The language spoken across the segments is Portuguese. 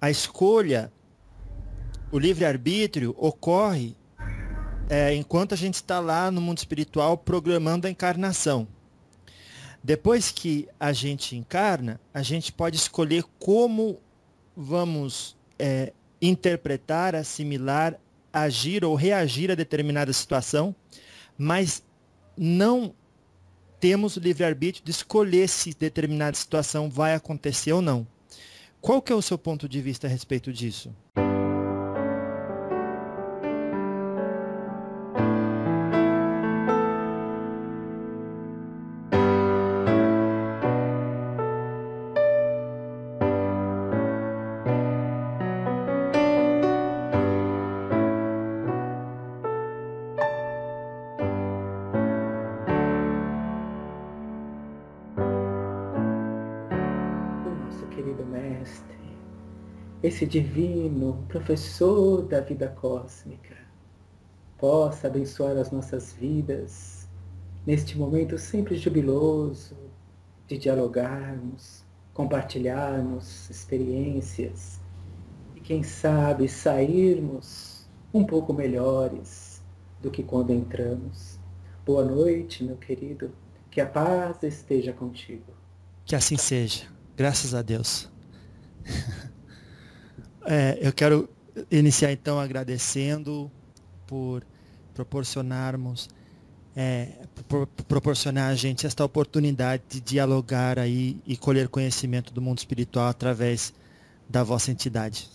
a escolha, o livre-arbítrio ocorre enquanto a gente está lá no mundo espiritual programando a encarnação. Depois que a gente encarna, a gente pode escolher como vamos interpretar, assimilar, agir ou reagir a determinada situação, mas não temos o livre-arbítrio de escolher se determinada situação vai acontecer ou não. Qual que é o seu ponto de vista a respeito disso? Querido Mestre, esse divino professor da vida cósmica, possa abençoar as nossas vidas neste momento sempre jubiloso de dialogarmos, compartilharmos experiências e, quem sabe, sairmos um pouco melhores do que quando entramos. Boa noite, meu querido, que a paz esteja contigo. Que assim seja. Graças a Deus. Eu quero iniciar então agradecendo por proporcionarmos, proporcionar a gente esta oportunidade de dialogar aí e colher conhecimento do mundo espiritual através da vossa entidade.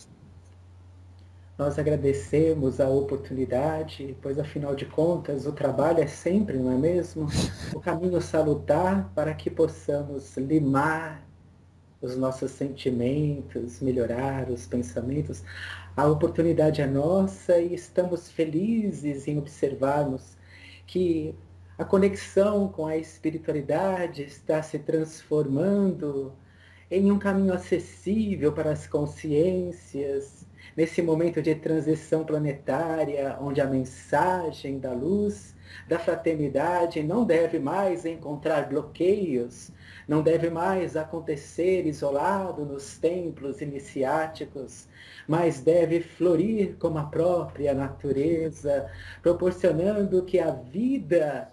Nós agradecemos a oportunidade, pois afinal de contas o trabalho é sempre, não é mesmo? O caminho salutar para que possamos limar os nossos sentimentos, melhorar os pensamentos. A oportunidade é nossa e estamos felizes em observarmos que a conexão com a espiritualidade está se transformando em um caminho acessível para as consciências, nesse momento de transição planetária, onde a mensagem da luz, da fraternidade não deve mais encontrar bloqueios, não deve mais acontecer isolado nos templos iniciáticos, mas deve florir como a própria natureza, proporcionando que a vida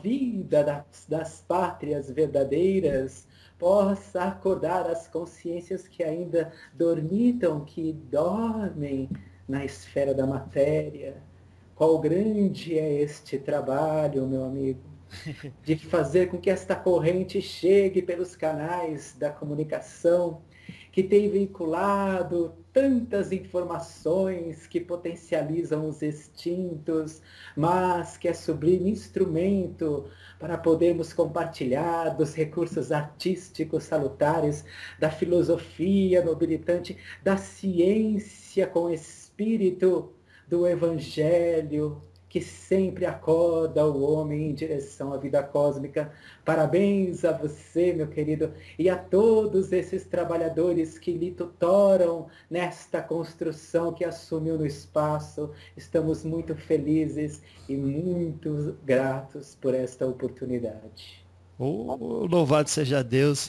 das pátrias verdadeiras possa acordar as consciências que ainda dormitam, que dormem na esfera da matéria. Qual grande é este trabalho, meu amigo, de fazer com que esta corrente chegue pelos canais da comunicação, que tem veiculado tantas informações que potencializam os instintos, mas que é sublime instrumento para podermos compartilhar dos recursos artísticos salutares, da filosofia nobilitante, da ciência com espírito, do Evangelho, que sempre acorda o homem em direção à vida cósmica. Parabéns a você, meu querido, e a todos esses trabalhadores que lhe tutoram nesta construção que assumiu no espaço. Estamos muito felizes e muito gratos por esta oportunidade. Louvado seja Deus.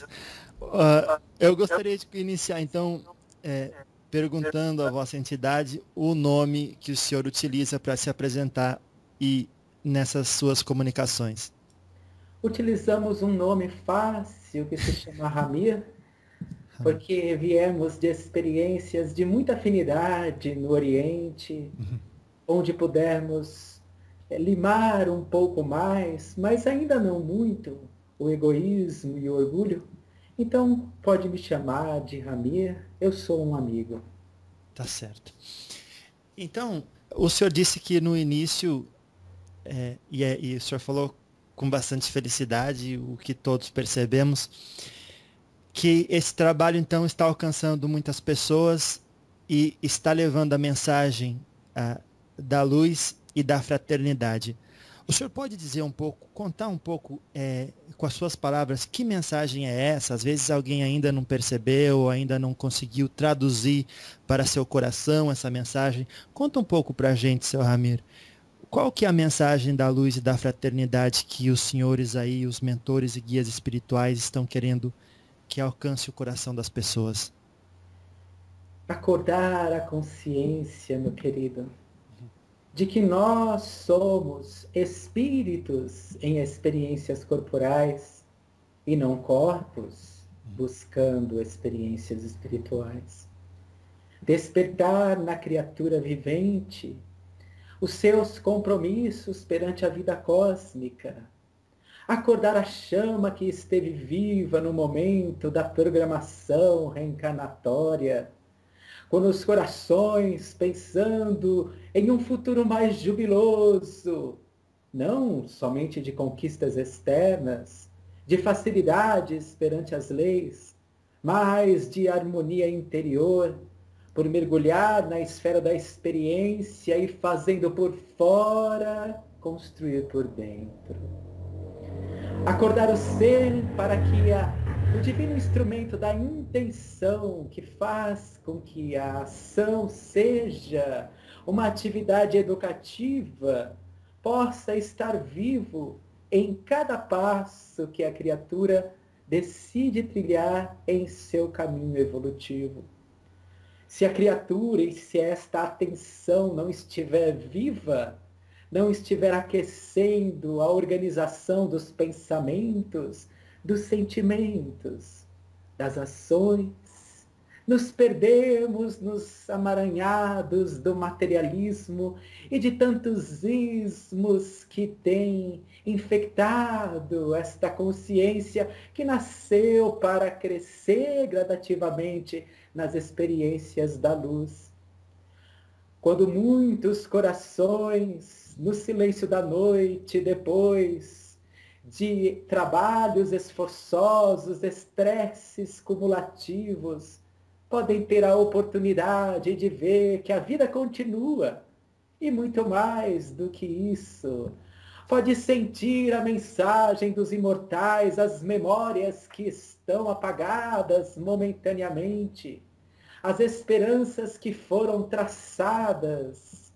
Eu gostaria de iniciar, então, perguntando à vossa entidade o nome que o senhor utiliza para se apresentar e nessas suas comunicações. Utilizamos um nome fácil que se chama Ramir, porque viemos de experiências de muita afinidade no Oriente, onde pudermos limar um pouco mais, mas ainda não muito, o egoísmo e o orgulho. Então, pode me chamar de Ramir, eu sou um amigo. Tá certo. Então, o senhor disse que no início, e o senhor falou com bastante felicidade, o que todos percebemos, que esse trabalho então está alcançando muitas pessoas e está levando a mensagem da luz e da fraternidade. O senhor pode dizer um pouco, contar um pouco com as suas palavras, que mensagem é essa? Às vezes alguém ainda não percebeu, ainda não conseguiu traduzir para seu coração essa mensagem. Conta um pouco para a gente, seu Ramir. Qual que é a mensagem da luz e da fraternidade que os senhores aí, os mentores e guias espirituais estão querendo que alcance o coração das pessoas? acordar a consciência, meu querido, de que nós somos espíritos em experiências corporais e não corpos buscando experiências espirituais. Despertar na criatura vivente os seus compromissos perante a vida cósmica. Acordar a chama que esteve viva no momento da programação reencarnatória, com os corações pensando em um futuro mais jubiloso, não somente de conquistas externas, de facilidades perante as leis, mas de harmonia interior, por mergulhar na esfera da experiência e fazendo por fora, construir por dentro. Acordar o ser para que o divino instrumento da intenção que faz com que a ação seja uma atividade educativa possa estar vivo em cada passo que a criatura decide trilhar em seu caminho evolutivo. Se a criatura e se esta atenção não estiver viva, não estiver aquecendo a organização dos pensamentos, dos sentimentos, das ações, nos perdemos nos amaranhados do materialismo e de tantos ismos que têm infectado esta consciência que nasceu para crescer gradativamente nas experiências da luz. Quando muitos corações, no silêncio da noite, depois de trabalhos esforçosos, estresses cumulativos, podem ter a oportunidade de ver que a vida continua. E muito mais do que isso, pode sentir a mensagem dos imortais, as memórias que estão apagadas momentaneamente, as esperanças que foram traçadas,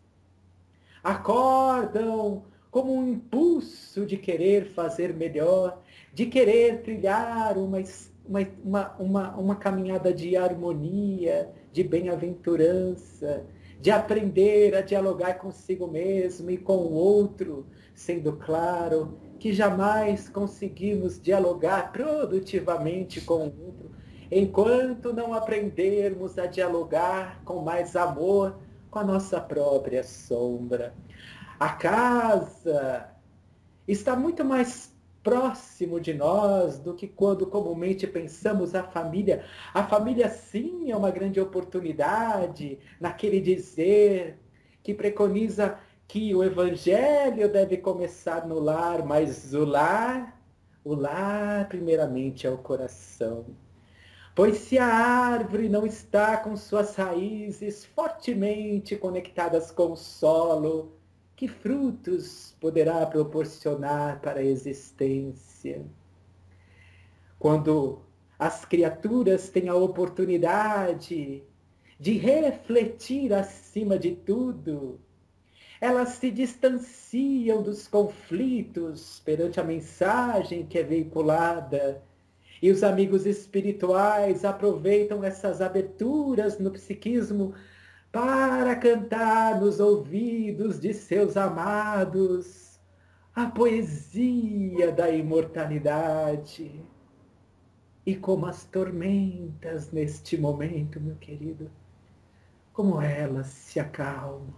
acordam como um impulso de querer fazer melhor, de querer trilhar uma caminhada de harmonia, de bem-aventurança, de aprender a dialogar consigo mesmo e com o outro, sendo claro que jamais conseguimos dialogar produtivamente com o outro, enquanto não aprendermos a dialogar com mais amor com a nossa própria sombra. A casa está muito mais próximo de nós do que quando comumente pensamos a família. A família, sim, é uma grande oportunidade naquele dizer que preconiza que o evangelho deve começar no lar, mas o lar primeiramente é o coração. Pois se a árvore não está com suas raízes fortemente conectadas com o solo, que frutos poderá proporcionar para a existência? Quando as criaturas têm a oportunidade de refletir acima de tudo, elas se distanciam dos conflitos perante a mensagem que é veiculada. E os amigos espirituais aproveitam essas aberturas no psiquismo para cantar nos ouvidos de seus amados a poesia da imortalidade. E como as tormentas neste momento, meu querido, como elas se acalmam.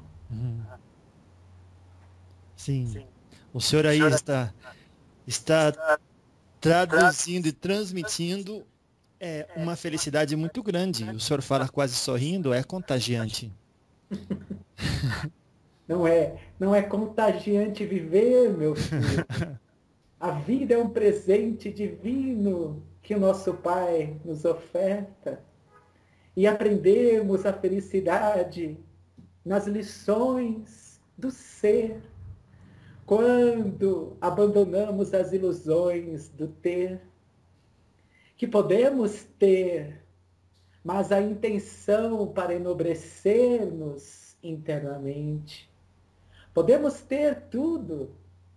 Sim. O senhor aí está traduzindo e transmitindo uma felicidade muito grande. O senhor fala quase sorrindo, é contagiante. Não é contagiante viver, meu filho. A vida é um presente divino que o nosso Pai nos oferta. E aprendemos a felicidade nas lições do ser, quando abandonamos as ilusões do ter, que podemos ter, mas a intenção para enobrecer-nos internamente. Podemos ter tudo,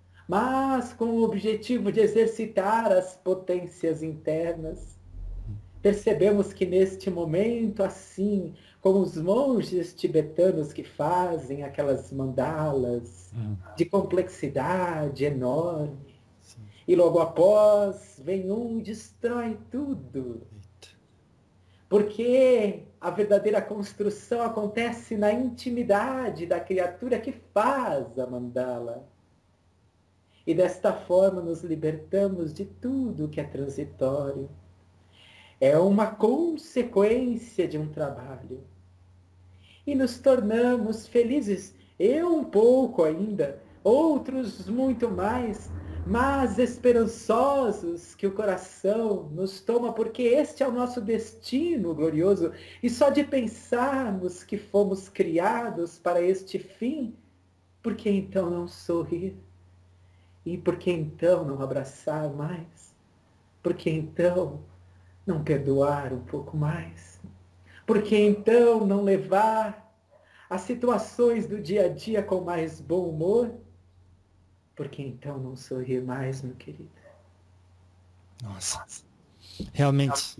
mas com o objetivo de exercitar as potências internas. Percebemos que neste momento, assim como os monges tibetanos que fazem aquelas mandalas de complexidade enorme, Sim. e logo após vem um e destrói tudo. Eita. Porque a verdadeira construção acontece na intimidade da criatura que faz a mandala. E desta forma nos libertamos de tudo que é transitório. É uma consequência de um trabalho. E nos tornamos felizes, eu um pouco ainda, outros muito mais, mas esperançosos que o coração nos toma, porque este é o nosso destino glorioso, e só de pensarmos que fomos criados para este fim, por que então não sorrir? E por que então não abraçar mais? Por que então não perdoar um pouco mais? Por que então não levar as situações do dia a dia com mais bom humor? Por que então não sorrir mais, meu querido? Nossa, realmente.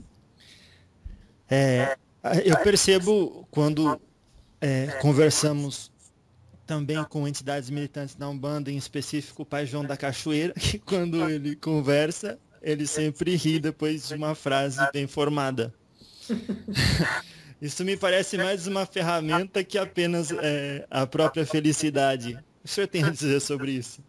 Eu percebo quando conversamos também com entidades militantes da Umbanda, em específico o Pai João da Cachoeira, que quando ele conversa, ele sempre ri depois de uma frase bem formada. Isso me parece mais uma ferramenta que apenas a própria felicidade. O senhor tem a dizer sobre isso?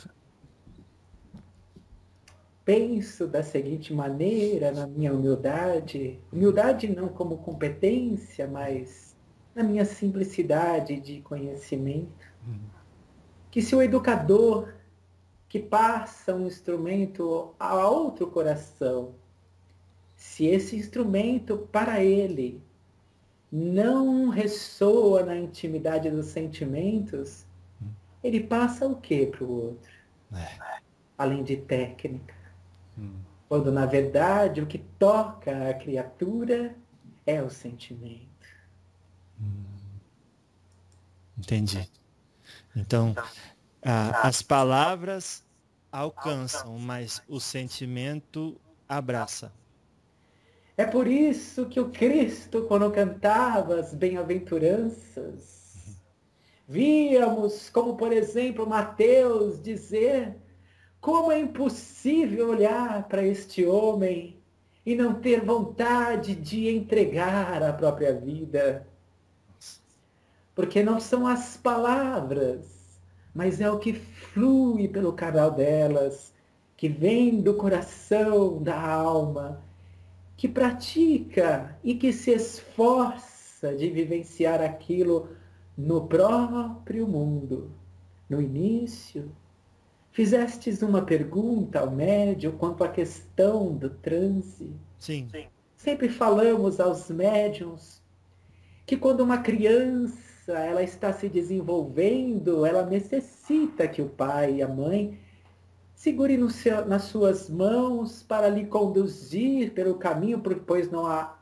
Penso da seguinte maneira, na minha humildade, humildade não como competência, mas na minha simplicidade de conhecimento, que se o educador que passa um instrumento a outro coração, se esse instrumento para ele não ressoa na intimidade dos sentimentos, ele passa o que para o outro? Além de técnica. Quando, na verdade, o que toca a criatura é o sentimento. Entendi. Então, as palavras alcançam, mas o sentimento abraça. É por isso que o Cristo, quando cantava as bem-aventuranças, víamos, como por exemplo Mateus dizer, como é impossível olhar para este homem e não ter vontade de entregar a própria vida. Porque não são as palavras, mas é o que flui pelo canal delas, que vem do coração, da alma, que pratica e que se esforça de vivenciar aquilo no próprio mundo. No início, fizestes uma pergunta ao médium quanto à questão do transe. Sim. Sempre falamos aos médiums que quando uma criança ela está se desenvolvendo, ela necessita que o pai e a mãe segure nas suas mãos para lhe conduzir pelo caminho, pois não há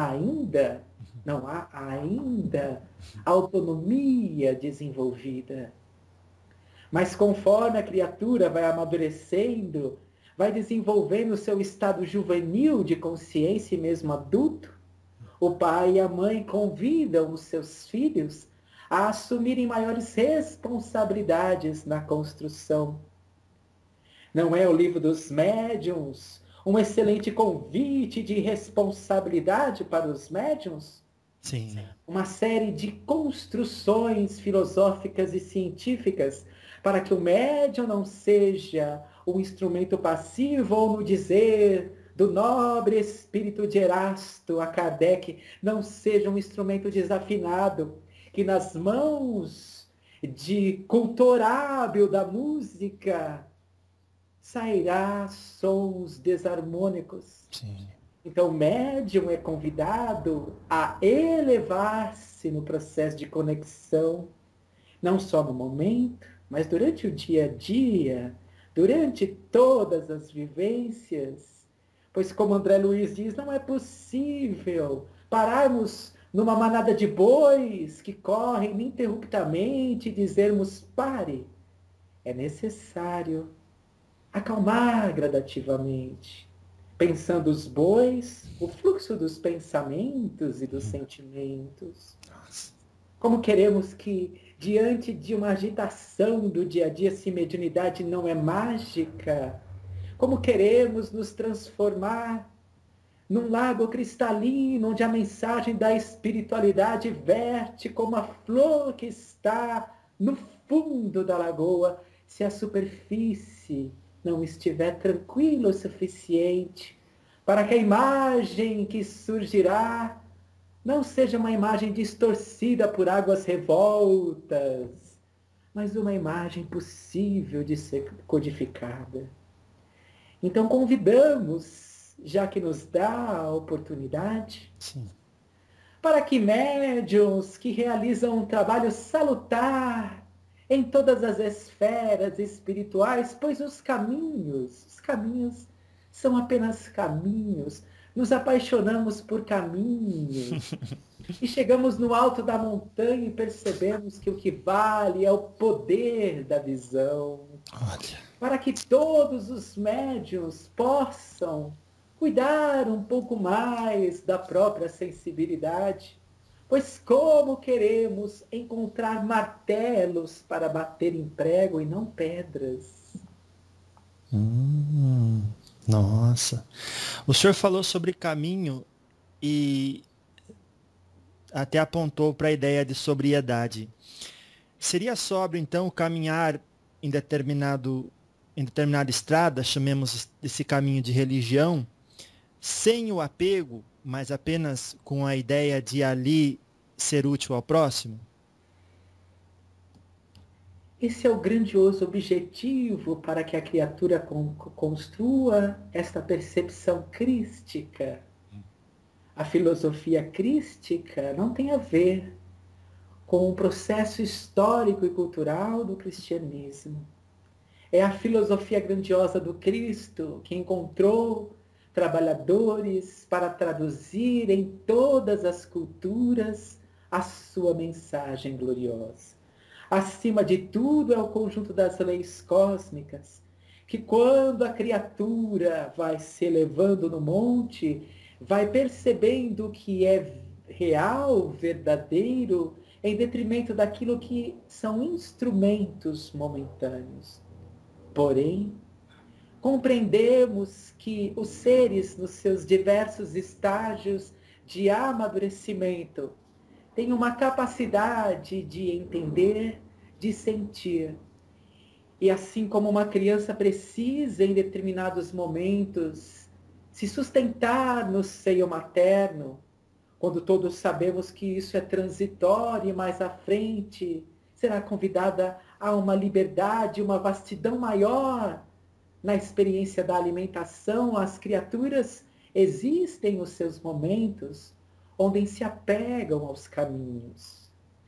ainda autonomia desenvolvida. Mas conforme a criatura vai amadurecendo, vai desenvolvendo o seu estado juvenil de consciência e mesmo adulto, o pai e a mãe convidam os seus filhos a assumirem maiores responsabilidades na construção. Não é o livro dos médiuns um excelente convite de responsabilidade para os médiuns? Sim. Uma série de construções filosóficas e científicas para que o médium não seja um instrumento passivo, ou no dizer do nobre espírito de Erasto a Kardec, não seja um instrumento desafinado, que nas mãos de cultor hábil da música sairá sons desarmônicos. Sim. Então, o médium é convidado a elevar-se no processo de conexão, não só no momento, mas durante o dia a dia, durante todas as vivências. Pois, como André Luiz diz, não é possível pararmos numa manada de bois que correm ininterruptamente e dizermos pare. É necessário acalmar gradativamente. pensando os bois, o fluxo dos pensamentos e dos sentimentos. Como queremos que, diante de uma agitação do dia a dia, se mediunidade não é mágica, como queremos nos transformar num lago cristalino, onde a mensagem da espiritualidade verte como a flor que está no fundo da lagoa, se a superfície não estiver tranquila o suficiente para que a imagem que surgirá não seja uma imagem distorcida por águas revoltas, mas uma imagem possível de ser codificada. Então convidamos, já que nos dá a oportunidade, Sim. para que médiuns que realizam um trabalho salutar em todas as esferas espirituais, pois os caminhos são apenas caminhos. Nos apaixonamos por caminhos. E chegamos no alto da montanha e percebemos que o que vale é o poder da visão. Olha. Para que todos os médiuns possam cuidar um pouco mais da própria sensibilidade. Pois como queremos encontrar martelos para bater em prego e não pedras? Nossa. O senhor falou sobre caminho e até apontou para a ideia de sobriedade. Seria sóbrio, então, caminhar em determinada estrada, chamemos esse caminho de religião, sem o apego, mas apenas com a ideia de ali ser útil ao próximo? Esse é o grandioso objetivo para que a criatura construa esta percepção crística. A filosofia crística não tem a ver com o processo histórico e cultural do cristianismo. É a filosofia grandiosa do Cristo que encontrou trabalhadores para traduzir em todas as culturas a sua mensagem gloriosa. Acima de tudo é o conjunto das leis cósmicas, que quando a criatura vai se elevando no monte, vai percebendo que é real, verdadeiro, em detrimento daquilo que são instrumentos momentâneos. Porém, compreendemos que os seres, nos seus diversos estágios de amadurecimento, têm uma capacidade de entender, de sentir. E assim como uma criança precisa, em determinados momentos, se sustentar no seio materno, quando todos sabemos que isso é transitório e mais à frente será convidada a uma liberdade, uma vastidão maior na experiência da alimentação, as criaturas existem os seus momentos onde se apegam aos caminhos.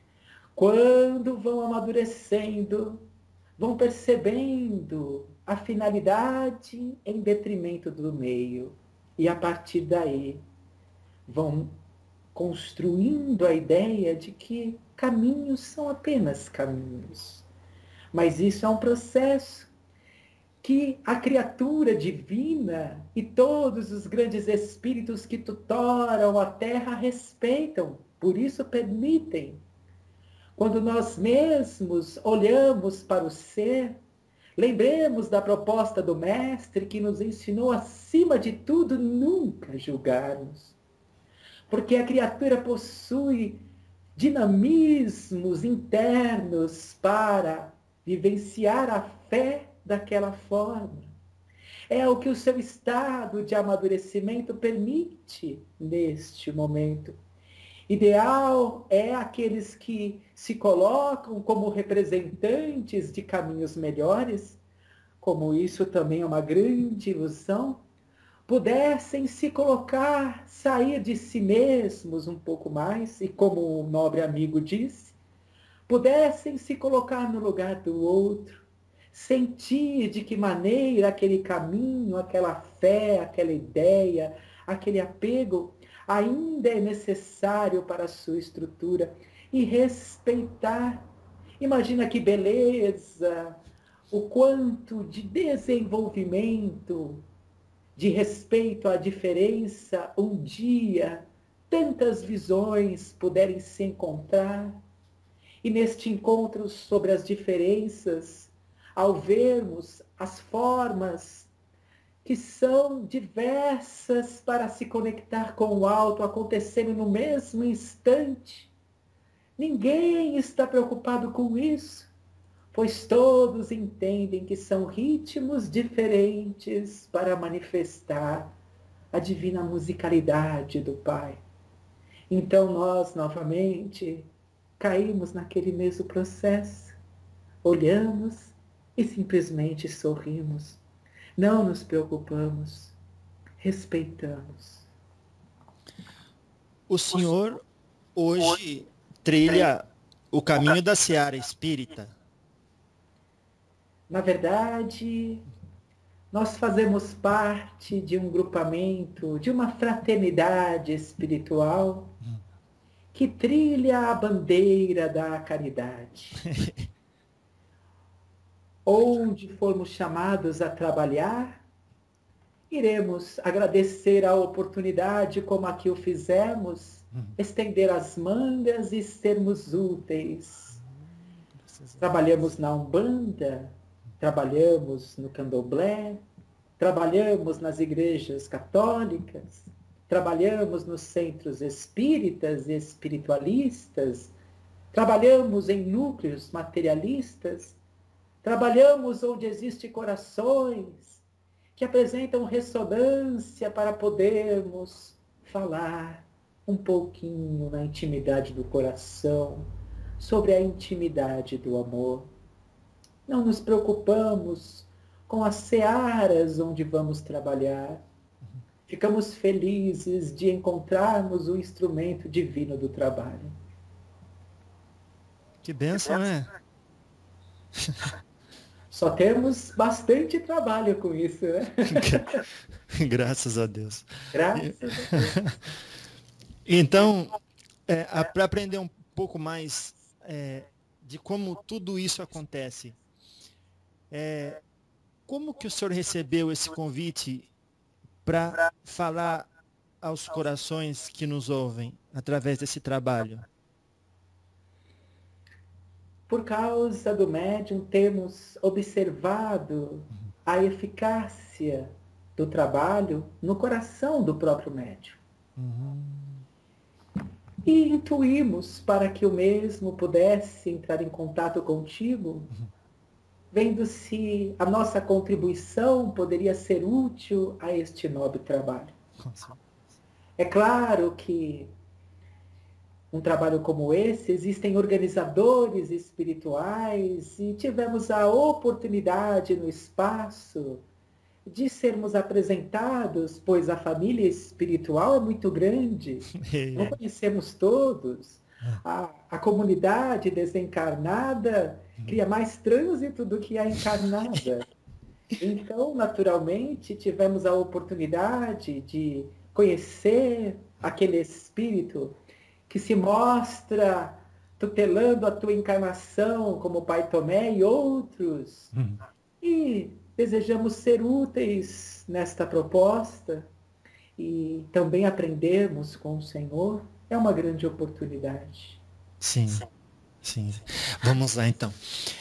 Quando vão amadurecendo, vão percebendo a finalidade em detrimento do meio. E a partir daí, vão construindo a ideia de que caminhos são apenas caminhos. Mas isso é um processo que a criatura divina e todos os grandes espíritos que tutoram a terra respeitam, por isso permitem. Quando nós mesmos olhamos para o ser, lembremos da proposta do Mestre que nos ensinou, acima de tudo, nunca julgarmos. Porque a criatura possui dinamismos internos para vivenciar a fé daquela forma. É o que o seu estado de amadurecimento permite neste momento. Ideal é aqueles que se colocam como representantes de caminhos melhores, como isso também é uma grande ilusão, pudessem se colocar, sair de si mesmos um pouco mais, e como o nobre amigo disse, pudessem se colocar no lugar do outro, sentir de que maneira aquele caminho, aquela fé, aquela ideia, aquele apego ainda é necessário para a sua estrutura e respeitar. Imagina que beleza, o quanto de desenvolvimento de respeito à diferença, um dia tantas visões puderem se encontrar. E neste encontro sobre as diferenças, ao vermos as formas que são diversas para se conectar com o alto, acontecendo no mesmo instante, ninguém está preocupado com isso, pois todos entendem que são ritmos diferentes para manifestar a divina musicalidade do Pai. Então nós, novamente, caímos naquele mesmo processo, olhamos e simplesmente sorrimos. Não nos preocupamos, respeitamos. O senhor hoje trilha o caminho da seara espírita. Na verdade, nós fazemos parte de um grupamento, de uma fraternidade espiritual que trilha a bandeira da caridade. Onde formos chamados a trabalhar, iremos agradecer a oportunidade, como aqui o fizemos, estender as mangas e sermos úteis. Trabalhamos na Umbanda, trabalhamos no Candomblé, trabalhamos nas igrejas católicas, trabalhamos nos centros espíritas e espiritualistas, trabalhamos em núcleos materialistas, trabalhamos onde existem corações que apresentam ressonância para podermos falar um pouquinho na intimidade do coração, sobre a intimidade do amor. Não nos preocupamos com as searas onde vamos trabalhar. Ficamos felizes de encontrarmos o instrumento divino do trabalho. Que bênção, né? Só temos bastante trabalho com isso, né? Graças a Deus. Graças a Deus. Então, para aprender um pouco mais de como tudo isso acontece, como que o senhor recebeu esse convite para falar aos corações que nos ouvem através desse trabalho? Por causa do médium, temos observado a eficácia do trabalho no coração do próprio médium. E intuímos para que o mesmo pudesse entrar em contato contigo, vendo se a nossa contribuição poderia ser útil a este nobre trabalho. É claro que um trabalho como esse, existem organizadores espirituais e tivemos a oportunidade no espaço de sermos apresentados, pois a família espiritual é muito grande, não conhecemos todos. A comunidade desencarnada cria mais trânsito do que a encarnada. Então, naturalmente, tivemos a oportunidade de conhecer aquele espírito que se mostra tutelando a tua encarnação, como o Pai Tomé e outros. E desejamos ser úteis nesta proposta e também aprendermos com o Senhor. É uma grande oportunidade. Sim. Vamos lá, então.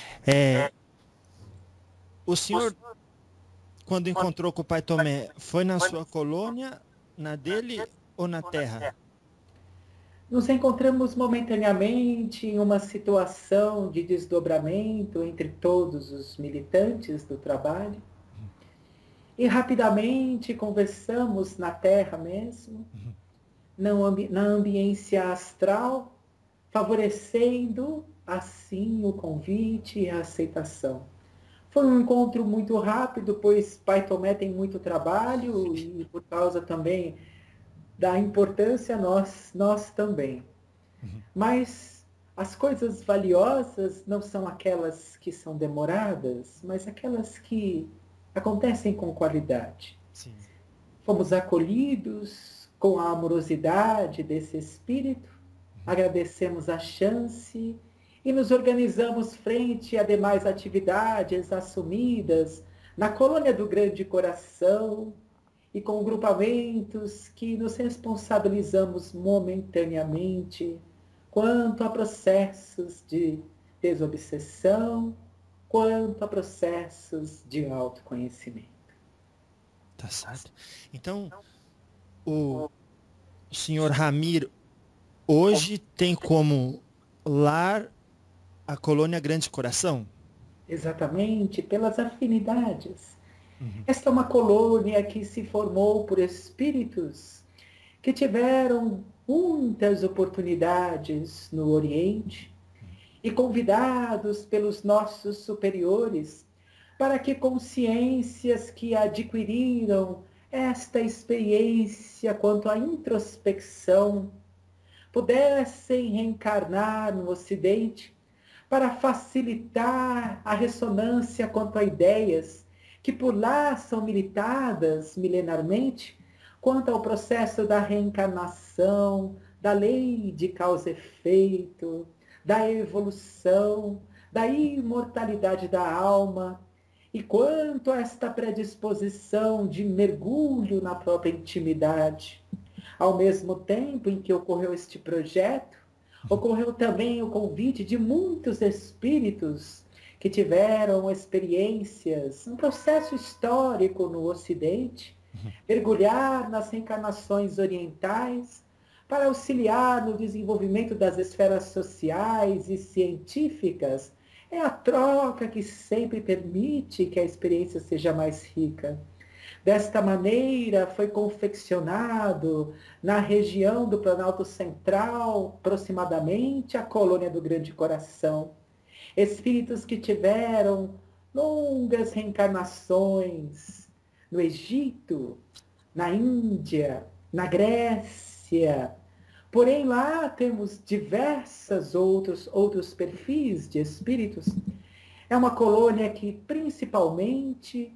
O senhor, quando encontrou com o Pai Tomé, foi na sua colônia, na dele ou na Terra? Nos encontramos momentaneamente em uma situação de desdobramento entre todos os militantes do trabalho. E rapidamente conversamos na Terra mesmo, na ambiência astral, favorecendo assim o convite e a aceitação. Foi um encontro muito rápido, pois Pai Tomé tem muito trabalho e por causa também da importância nós também. Mas as coisas valiosas não são aquelas que são demoradas, mas aquelas que acontecem com qualidade. Sim. Fomos acolhidos com a amorosidade desse espírito, agradecemos a chance e nos organizamos frente a demais atividades assumidas na colônia do Grande Coração, e com grupamentos que nos responsabilizamos momentaneamente quanto a processos de desobsessão, quanto a processos de autoconhecimento. Tá certo. Então, o senhor Ramiro hoje tem como lar a colônia Grande Coração? Exatamente, pelas afinidades. Uhum. Esta é uma colônia que se formou por espíritos que tiveram muitas oportunidades no Oriente e convidados pelos nossos superiores para que consciências que adquiriram esta experiência quanto à introspecção pudessem reencarnar no Ocidente para facilitar a ressonância quanto a ideias que por lá são militadas milenarmente, quanto ao processo da reencarnação, da lei de causa e efeito, da evolução, da imortalidade da alma, e quanto a esta predisposição de mergulho na própria intimidade. Ao mesmo tempo em que ocorreu este projeto, ocorreu também o convite de muitos espíritos que tiveram experiências, um processo histórico no Ocidente, mergulhar nas reencarnações orientais para auxiliar no desenvolvimento das esferas sociais e científicas. É a troca que sempre permite que a experiência seja mais rica. Desta maneira, foi confeccionado na região do Planalto Central, aproximadamente, a colônia do Grande Coração. Espíritos que tiveram longas reencarnações no Egito, na Índia, na Grécia. Porém, lá temos diversos outros perfis de espíritos. É uma colônia que, principalmente,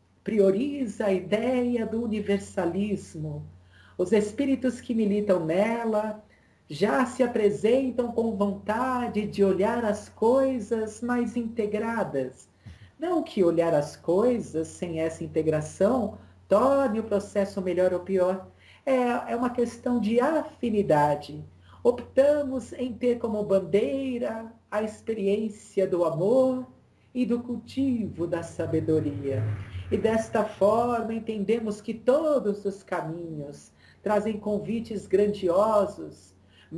prioriza a ideia do universalismo. Os espíritos que militam nela já se apresentam com vontade de olhar as coisas mais integradas. Não que olhar as coisas sem essa integração torne o processo melhor ou pior. É uma questão de afinidade. Optamos em ter como bandeira a experiência do amor e do cultivo da sabedoria. E desta forma entendemos que todos os caminhos trazem convites grandiosos,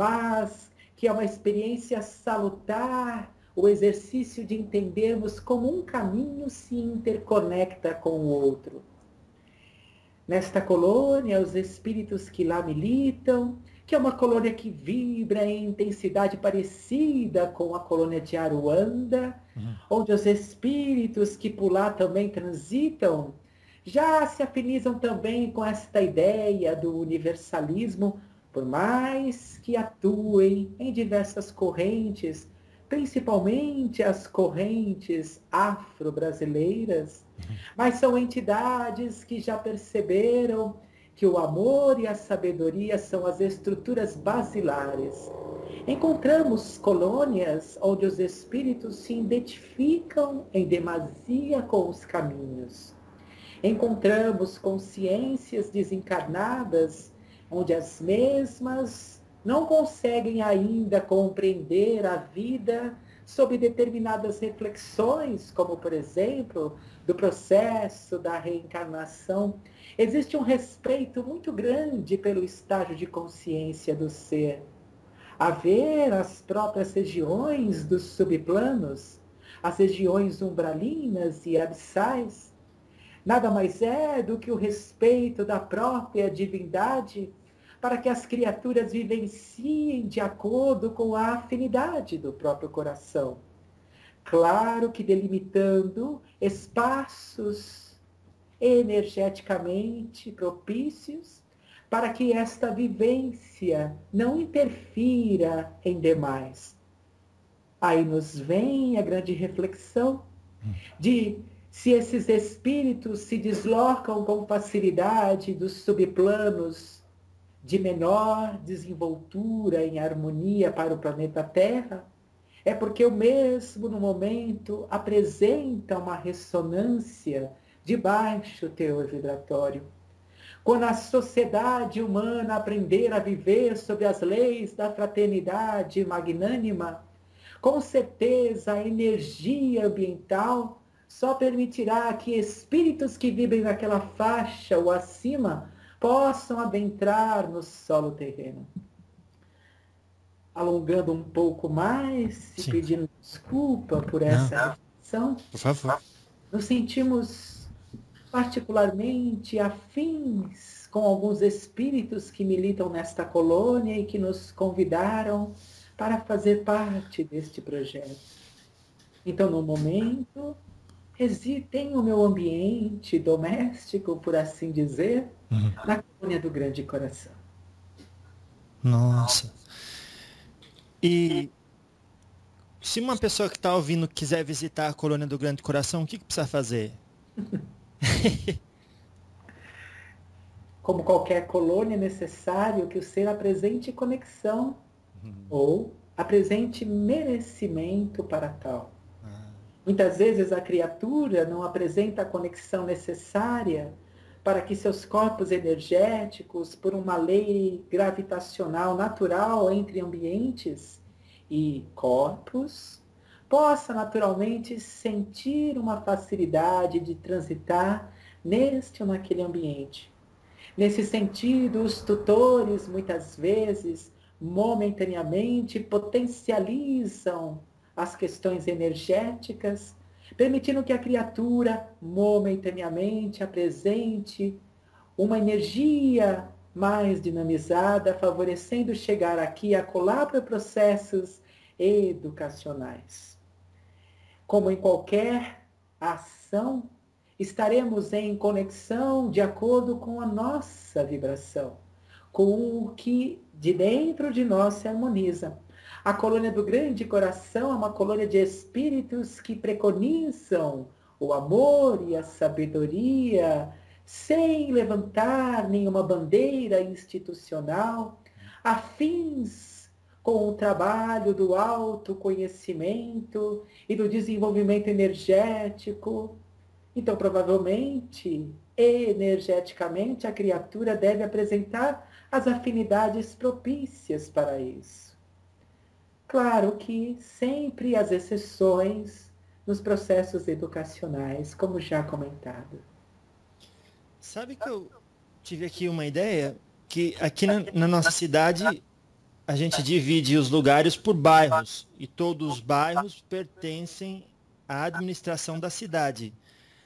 mas que é uma experiência salutar o exercício de entendermos como um caminho se interconecta com o outro. Nesta colônia, os espíritos que lá militam, que é uma colônia que vibra em intensidade parecida com a colônia de Aruanda, onde os espíritos que por lá também transitam, já se afinizam também com esta ideia do universalismo, por mais que atuem em diversas correntes, principalmente as correntes afro-brasileiras, mas são entidades que já perceberam que o amor e a sabedoria são as estruturas basilares. Encontramos colônias onde os espíritos se identificam em demasia com os caminhos. Encontramos consciências desencarnadas onde as mesmas não conseguem ainda compreender a vida sob determinadas reflexões, como, por exemplo, do processo da reencarnação. Existe um respeito muito grande pelo estágio de consciência do ser. A ver as próprias regiões dos subplanos, as regiões umbralinas e abissais, nada mais é do que o respeito da própria divindade para que as criaturas vivenciem de acordo com a afinidade do próprio coração. Claro que delimitando espaços energeticamente propícios para que esta vivência não interfira em demais. Aí nos vem a grande reflexão de se esses espíritos se deslocam com facilidade dos subplanos de menor desenvoltura em harmonia para o planeta Terra, é porque o mesmo no momento apresenta uma ressonância de baixo teor vibratório. Quando a sociedade humana aprender a viver sob as leis da fraternidade magnânima, com certeza a energia ambiental só permitirá que espíritos que vibrem naquela faixa ou acima possam adentrar no solo terreno. Alongando um pouco mais e pedindo desculpa por essa reflexão, por favor. Nos sentimos particularmente afins com alguns espíritos que militam nesta colônia e que nos convidaram para fazer parte deste projeto. Então, no momento, tenho o meu ambiente doméstico, por assim dizer, na colônia do Grande Coração. Nossa. E se uma pessoa que está ouvindo quiser visitar a colônia do Grande Coração, o que precisa fazer? Como qualquer colônia, é necessário que o ser apresente conexão ou apresente merecimento para tal. Muitas vezes a criatura não apresenta a conexão necessária para que seus corpos energéticos, por uma lei gravitacional natural entre ambientes e corpos, possa naturalmente sentir uma facilidade de transitar neste ou naquele ambiente. Nesse sentido, os tutores, muitas vezes, momentaneamente potencializam as questões energéticas, permitindo que a criatura momentaneamente apresente uma energia mais dinamizada, favorecendo chegar aqui e acolá para processos educacionais. Como em qualquer ação, estaremos em conexão de acordo com a nossa vibração, com o que de dentro de nós se harmoniza. A colônia do Grande Coração é uma colônia de espíritos que preconizam o amor e a sabedoria, sem levantar nenhuma bandeira institucional, afins com o trabalho do autoconhecimento e do desenvolvimento energético. Então, provavelmente, energeticamente, a criatura deve apresentar as afinidades propícias para isso. Claro que sempre as exceções nos processos educacionais, como já comentado. Sabe que eu tive aqui uma ideia, que aqui na nossa cidade a gente divide os lugares por bairros, e todos os bairros pertencem à administração da cidade.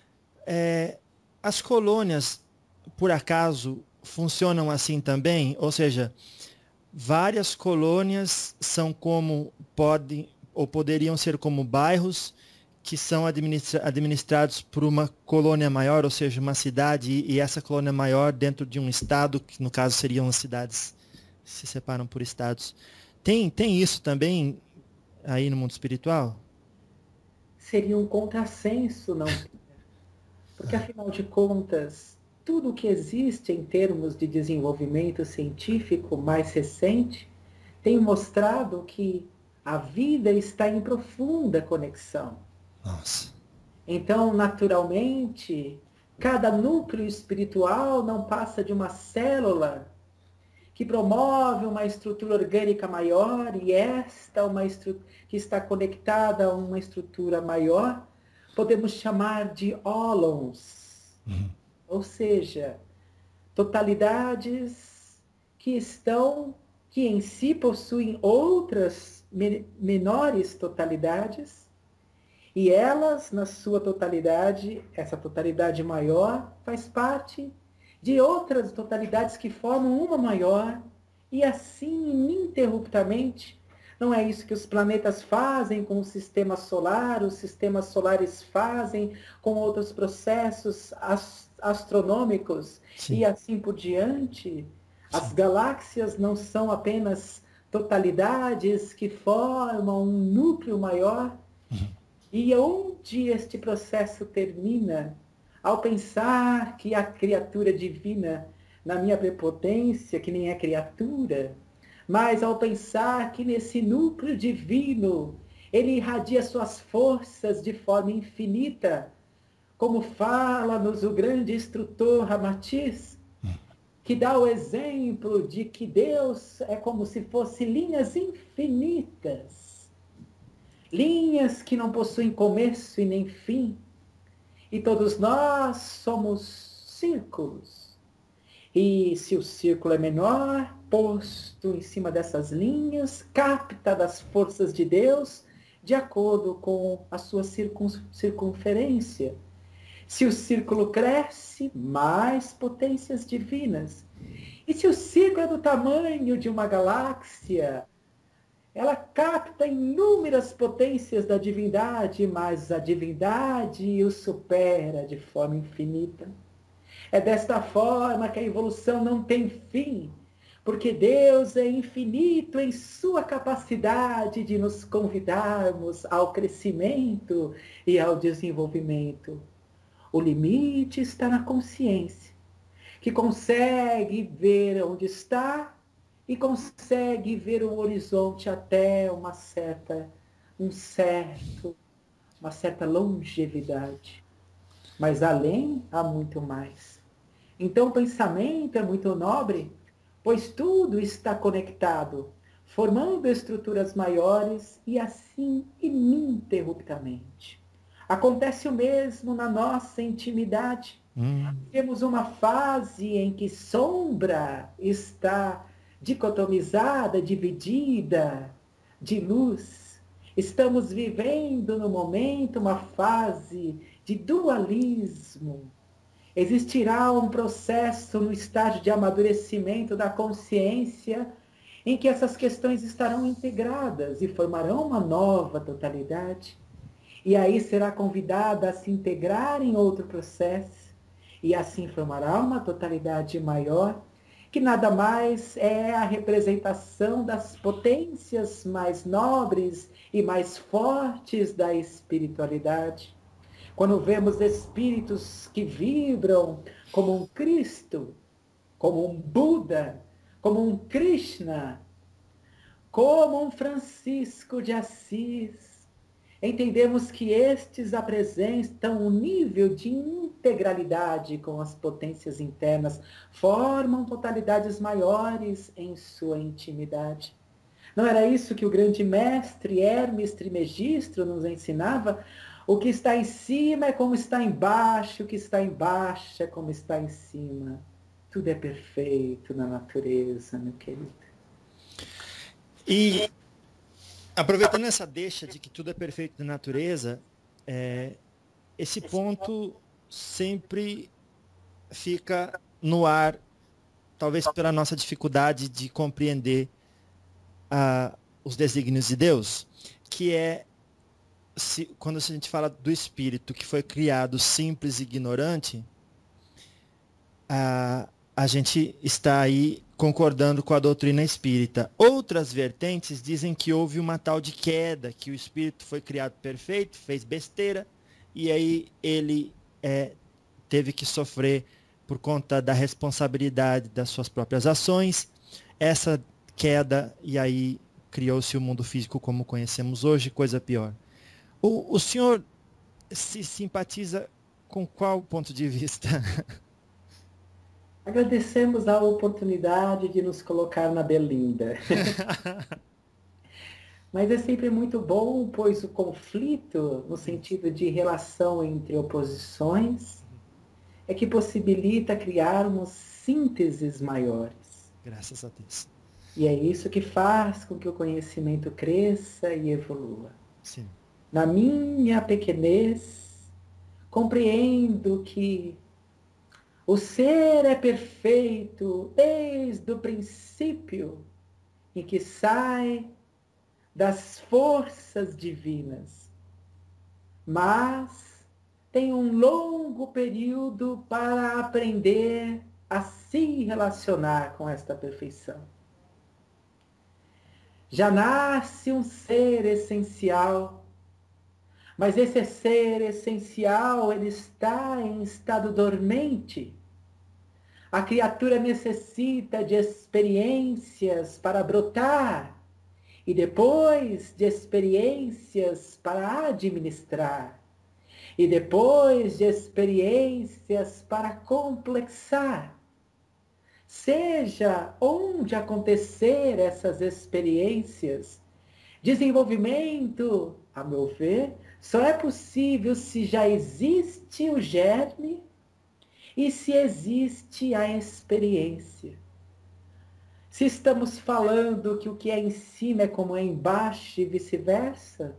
As colônias, por acaso, funcionam assim também? Ou seja, várias colônias são como poderiam ser como bairros que são administrados por uma colônia maior, ou seja, uma cidade, e essa colônia maior dentro de um estado, que no caso seriam as cidades, se separam por estados. Tem isso também aí no mundo espiritual? Seria um contrassenso, não? Porque, afinal de contas, tudo o que existe em termos de desenvolvimento científico mais recente tem mostrado que a vida está em profunda conexão. Nossa. Então, naturalmente, cada núcleo espiritual não passa de uma célula que promove uma estrutura orgânica maior, e esta que está conectada a uma estrutura maior, podemos chamar de ólons. Ou seja, totalidades que em si possuem outras menores totalidades, e elas, na sua totalidade, essa totalidade maior, faz parte de outras totalidades que formam uma maior, e assim, ininterruptamente. Não é isso que os planetas fazem com o sistema solar, os sistemas solares fazem com outros processos astronômicos. Sim. E assim por diante. Sim. As galáxias não são apenas totalidades que formam um núcleo maior. E onde este processo termina? Ao pensar que a criatura divina, na minha prepotência, que nem é criatura, mas ao pensar que nesse núcleo divino, ele irradia suas forças de forma infinita, como fala-nos o grande instrutor Ramatiz, que dá o exemplo de que Deus é como se fosse linhas infinitas, linhas que não possuem começo e nem fim, e todos nós somos círculos. E se o círculo é menor, posto em cima dessas linhas, capta das forças de Deus de acordo com a sua circunferência. Se o círculo cresce, mais potências divinas. E se o círculo é do tamanho de uma galáxia, ela capta inúmeras potências da divindade, mas a divindade o supera de forma infinita. É desta forma que a evolução não tem fim, porque Deus é infinito em sua capacidade de nos convidarmos ao crescimento e ao desenvolvimento. O limite está na consciência, que consegue ver onde está e consegue ver o horizonte até uma certa longevidade. Mas além há muito mais. Então o pensamento é muito nobre, pois tudo está conectado, formando estruturas maiores e assim ininterruptamente. Acontece o mesmo na nossa intimidade. Temos uma fase em que sombra está dicotomizada, dividida de luz. Estamos vivendo no momento uma fase de dualismo. Existirá um processo no estágio de amadurecimento da consciência em que essas questões estarão integradas e formarão uma nova totalidade. E aí será convidada a se integrar em outro processo, e assim formará uma totalidade maior, que nada mais é a representação das potências mais nobres e mais fortes da espiritualidade. Quando vemos espíritos que vibram como um Cristo, como um Buda, como um Krishna, como um Francisco de Assis, entendemos que estes apresentam um nível de integralidade com as potências internas, formam totalidades maiores em sua intimidade. Não era isso que o grande mestre Hermes Trismegisto nos ensinava? O que está em cima é como está embaixo, o que está embaixo é como está em cima. Tudo é perfeito na natureza, meu querido. E aproveitando essa deixa de que tudo é perfeito na natureza, esse ponto sempre fica no ar, talvez pela nossa dificuldade de compreender os desígnios de Deus, que é quando a gente fala do espírito que foi criado simples e ignorante, a gente está aí concordando com a doutrina espírita. Outras vertentes dizem que houve uma tal de queda, que o espírito foi criado perfeito, fez besteira, e aí ele teve que sofrer por conta da responsabilidade das suas próprias ações, essa queda, e aí criou-se o mundo físico como conhecemos hoje, coisa pior. O senhor se simpatiza com qual ponto de vista? Agradecemos a oportunidade de nos colocar na berlinda. Mas é sempre muito bom, pois o conflito, no sentido de relação entre oposições, é que possibilita criarmos sínteses maiores. Graças a Deus. E é isso que faz com que o conhecimento cresça e evolua. Sim. Na minha pequenez, compreendo que o ser é perfeito desde o princípio em que sai das forças divinas, mas tem um longo período para aprender a se relacionar com esta perfeição. Já nasce um ser essencial, mas esse ser essencial, ele está em estado dormente. A criatura necessita de experiências para brotar e depois de experiências para administrar e depois de experiências para complexar. seja onde acontecer essas experiências. Desenvolvimento, a meu ver, só é possível se já existe o germe e se existe a experiência. Se estamos falando que o que é em cima é como é embaixo e vice-versa,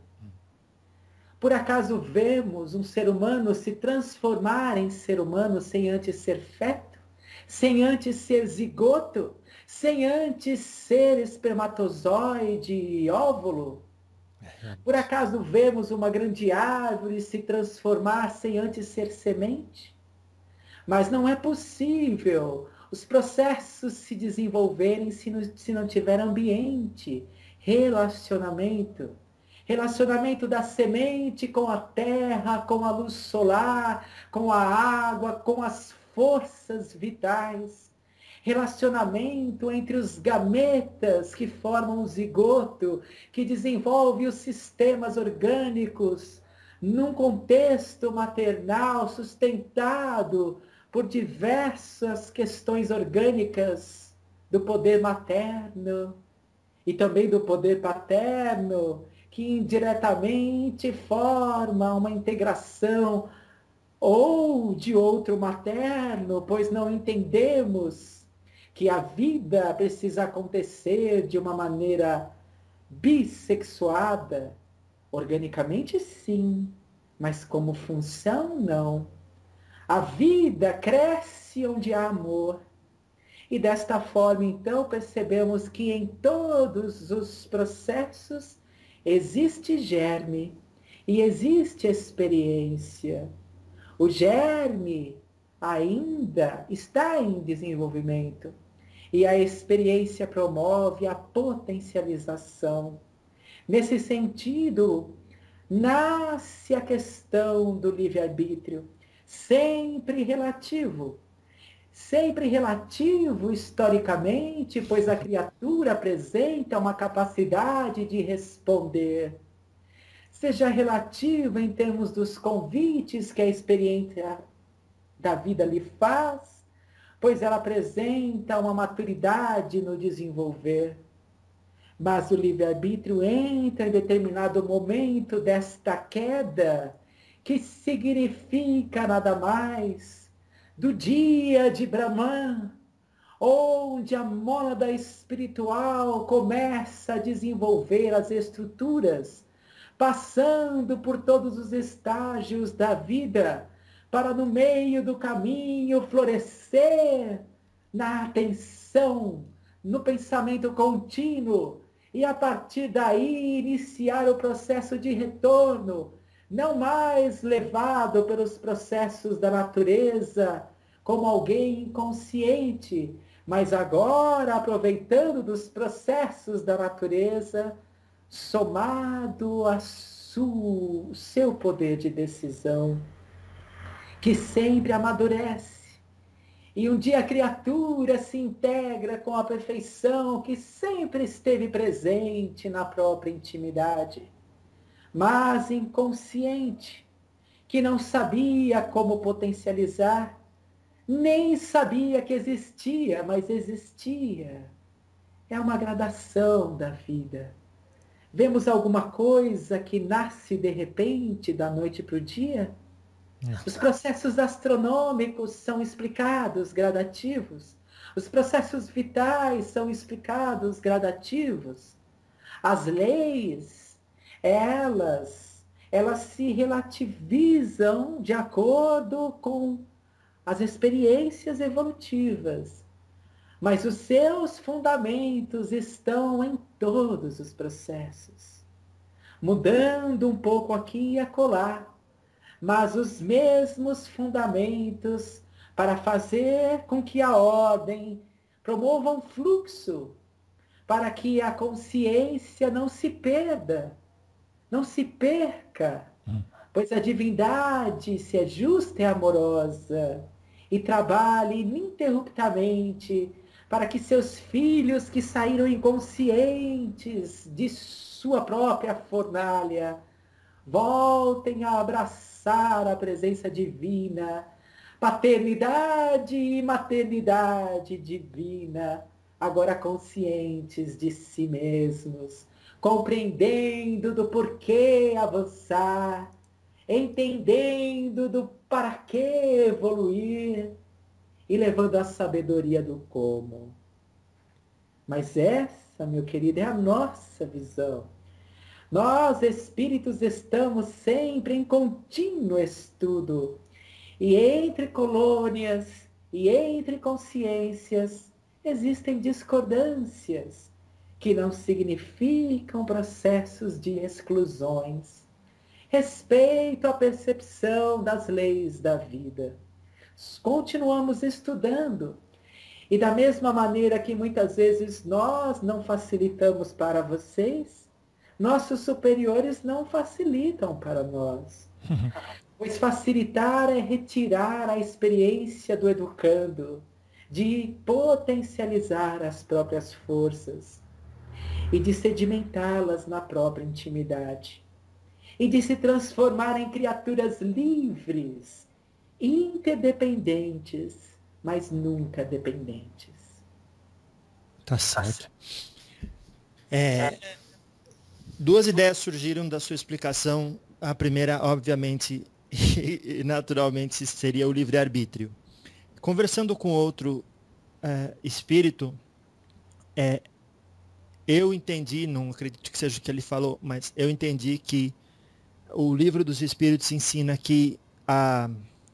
por acaso vemos um ser humano se transformar em ser humano sem antes ser feto? Sem antes ser zigoto? Sem antes ser espermatozoide e óvulo? Por acaso vemos uma grande árvore se transformar sem antes ser semente? Mas não é possível os processos se desenvolverem se não tiver ambiente, relacionamento. Relacionamento da semente com a terra, com a luz solar, com a água, com as forças vitais. Relacionamento entre os gametas que formam o zigoto, que desenvolve os sistemas orgânicos, num contexto maternal sustentado por diversas questões orgânicas do poder materno e também do poder paterno, que indiretamente forma uma integração ou de outro materno, pois não entendemos que a vida precisa acontecer de uma maneira bissexuada. Organicamente sim, mas como função não. A vida cresce onde há amor. E desta forma, então, percebemos que em todos os processos existe germe e existe experiência. O germe ainda está em desenvolvimento e a experiência promove a potencialização. Nesse sentido, nasce a questão do livre-arbítrio, sempre relativo historicamente, pois a criatura apresenta uma capacidade de responder. Seja relativo em termos dos convites que a experiência da vida lhe faz, pois ela apresenta uma maturidade no desenvolver. Mas o livre-arbítrio entra em determinado momento desta queda, que significa nada mais do dia de Brahman, onde a mônada espiritual começa a desenvolver as estruturas, passando por todos os estágios da vida, para no meio do caminho florescer na atenção, no pensamento contínuo, e a partir daí iniciar o processo de retorno, não mais levado pelos processos da natureza, como alguém inconsciente, mas agora aproveitando dos processos da natureza, somado a seu poder de decisão, que sempre amadurece. E um dia a criatura se integra com a perfeição que sempre esteve presente na própria intimidade, mas inconsciente, que não sabia como potencializar, nem sabia que existia, mas existia. É uma gradação da vida. Vemos alguma coisa que nasce de repente, da noite para o dia? Os processos astronômicos são explicados gradativos. Os processos vitais são explicados gradativos. As leis, elas se relativizam de acordo com as experiências evolutivas. Mas os seus fundamentos estão em todos os processos, mudando um pouco aqui e acolá, mas os mesmos fundamentos para fazer com que a ordem promova um fluxo, para que a consciência não se perda, não se perca, pois a divindade, se é justa e amorosa, e trabalhe ininterruptamente para que seus filhos que saíram inconscientes de sua própria fornalha voltem a abraçar a presença divina, Paternidade e maternidade divina, agora conscientes de si mesmos, compreendendo do porquê avançar, entendendo do para que evoluir e levando a sabedoria do como. Mas essa, meu querido, é a nossa visão. Nós, espíritos, estamos sempre em contínuo estudo. E entre colônias e entre consciências existem discordâncias que não significam processos de exclusões. Respeito à percepção das leis da vida. Continuamos estudando. E da mesma maneira que muitas vezes nós não facilitamos para vocês, nossos superiores não facilitam para nós. Pois facilitar é retirar a experiência do educando, de potencializar as próprias forças e de sedimentá-las na própria intimidade. E de se transformar em criaturas livres, interdependentes, mas nunca dependentes. Tá certo. Duas ideias surgiram da sua explicação. A primeira, obviamente, e naturalmente, seria o livre-arbítrio. Conversando com outro espírito, eu entendi, não acredito que seja o que ele falou, mas eu entendi que o livro dos espíritos ensina que a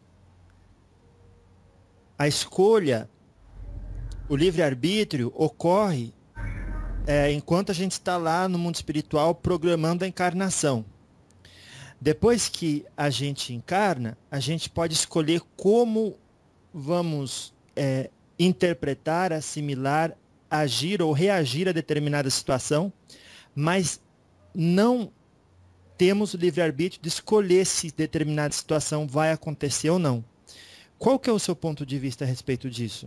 escolha, o livre-arbítrio ocorre enquanto a gente está lá no mundo espiritual programando a encarnação. Depois que a gente encarna, a gente pode escolher como vamos interpretar, assimilar, agir ou reagir a determinada situação, mas não temos o livre-arbítrio de escolher se determinada situação vai acontecer ou não. Qual que é o seu ponto de vista a respeito disso?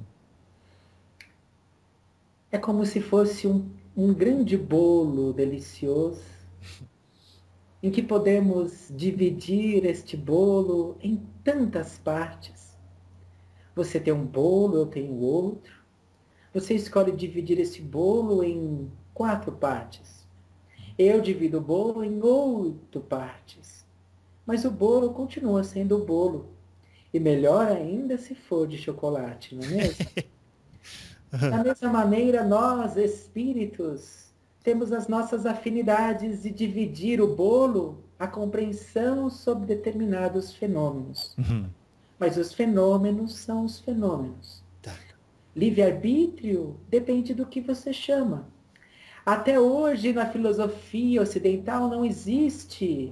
É como se fosse um grande bolo delicioso, em que podemos dividir este bolo em tantas partes. Você tem um bolo, eu tenho outro. Você escolhe dividir esse bolo em 4 partes. Eu divido o bolo em 8 partes. Mas o bolo continua sendo o bolo. E melhor ainda se for de chocolate, não é mesmo? Da mesma maneira, nós, espíritos, temos as nossas afinidades de dividir o bolo, a compreensão sobre determinados fenômenos. Mas os fenômenos são os fenômenos. Tá. Livre-arbítrio depende do que você chama. Até hoje, na filosofia ocidental, não existe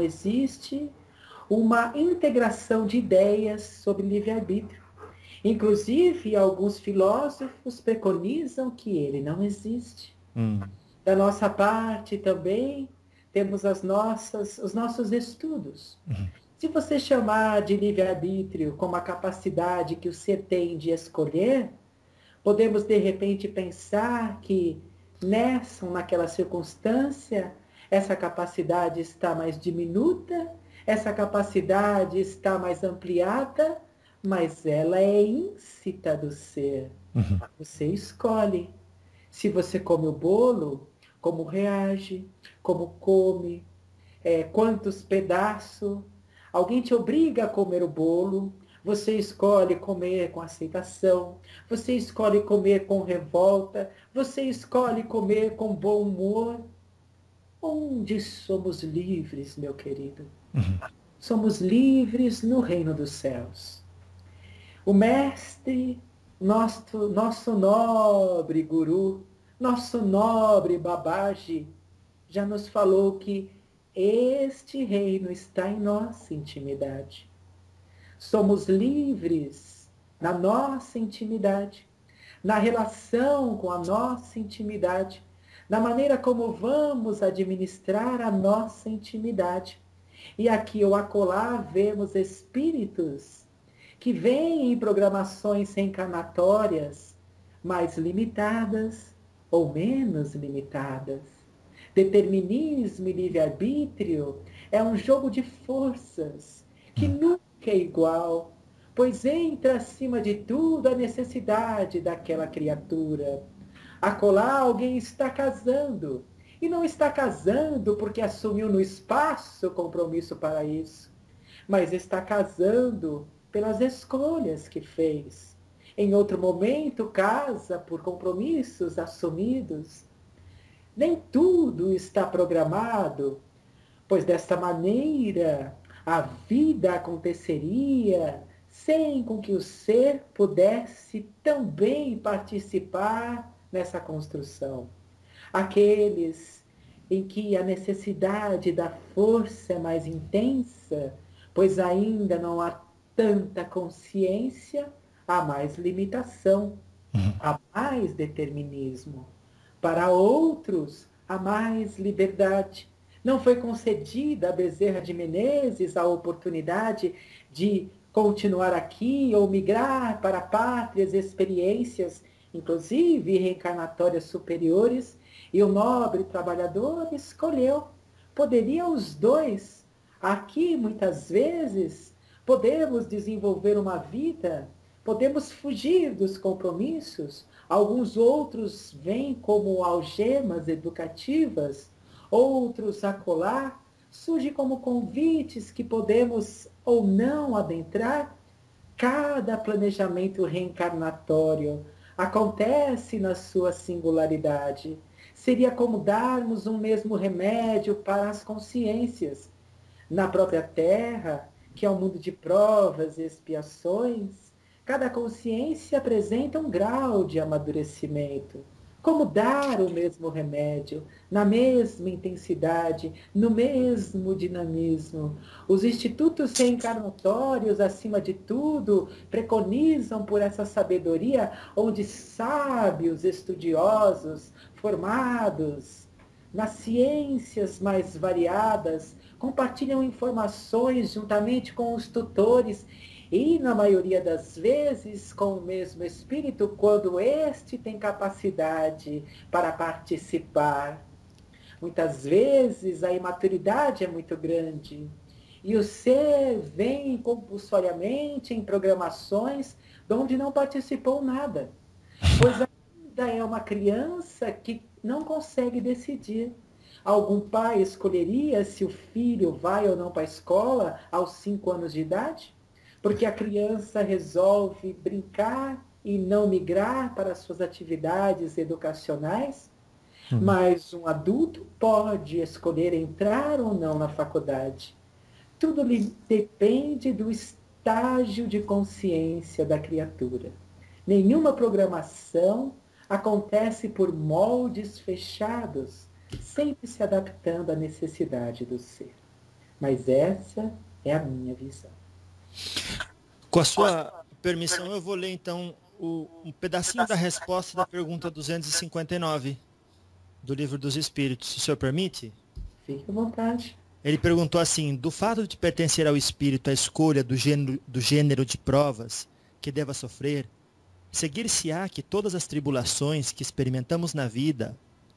uma integração de ideias sobre livre-arbítrio. Inclusive, alguns filósofos preconizam que ele não existe. Da nossa parte também, temos os nossos estudos. Se você chamar de livre-arbítrio como a capacidade que o ser tem de escolher, podemos de repente pensar que nessa ou naquela circunstância, essa capacidade está mais diminuta, essa capacidade está mais ampliada, mas ela é íncita do ser. Você escolhe. Se você come o bolo, como reage, como come, quantos pedaços. Alguém te obriga a comer o bolo, você escolhe comer com aceitação, você escolhe comer com revolta, você escolhe comer com bom humor. Onde somos livres, meu querido? Somos livres no reino dos céus. O mestre, nosso nobre guru, nosso nobre Babaji, já nos falou que este reino está em nossa intimidade. Somos livres na nossa intimidade, na relação com a nossa intimidade, na maneira como vamos administrar a nossa intimidade. E aqui ou acolá vemos espíritos que vêm em programações reencarnatórias mais limitadas ou menos limitadas. Determinismo e livre-arbítrio é um jogo de forças que nunca é igual, pois entra acima de tudo a necessidade daquela criatura. Acolá alguém está casando, e não está casando porque assumiu no espaço compromisso para isso, mas está casando pelas escolhas que fez. Em outro momento, casa por compromissos assumidos. Nem tudo está programado, pois desta maneira a vida aconteceria sem com que o ser pudesse também participar nessa construção. Aqueles em que a necessidade da força é mais intensa, pois ainda não há tanta consciência, há mais limitação, há mais determinismo. Para outros, há mais liberdade. Não foi concedida a Bezerra de Menezes a oportunidade de continuar aqui ou migrar para pátrias, experiências, inclusive reencarnatórias superiores, e o nobre trabalhador escolheu. Poderia os dois. Aqui, muitas vezes, podemos desenvolver uma vida, podemos fugir dos compromissos. Alguns outros vêm como algemas educativas, outros acolá, surgem como convites que podemos ou não adentrar. Cada planejamento reencarnatório acontece na sua singularidade. Seria como darmos um mesmo remédio para as consciências. Na própria Terra, que é um mundo de provas e expiações, cada consciência apresenta um grau de amadurecimento. Como dar o mesmo remédio, na mesma intensidade, no mesmo dinamismo? Os institutos reencarnatórios, acima de tudo, preconizam por essa sabedoria, onde sábios, estudiosos, formados nas ciências mais variadas, compartilham informações juntamente com os tutores e, na maioria das vezes, com o mesmo espírito, quando este tem capacidade para participar. Muitas vezes a imaturidade é muito grande e o ser vem compulsoriamente em programações de onde não participou nada, pois ainda é uma criança que não consegue decidir. Algum pai escolheria se o filho vai ou não para a escola aos 5 anos de idade? Porque a criança resolve brincar e não migrar para as suas atividades educacionais, mas um adulto pode escolher entrar ou não na faculdade. Tudo depende do estágio de consciência da criatura. Nenhuma programação acontece por moldes fechados, sempre se adaptando à necessidade do ser. Mas essa é a minha visão. Com a sua permissão, eu vou ler então um pedacinho da resposta da pergunta 259 do Livro dos Espíritos, se o senhor permite? Fique à vontade. Ele perguntou assim: do fato de pertencer ao espírito a escolha do gênero de provas que deva sofrer, seguir-se-á que todas as tribulações que experimentamos na vida,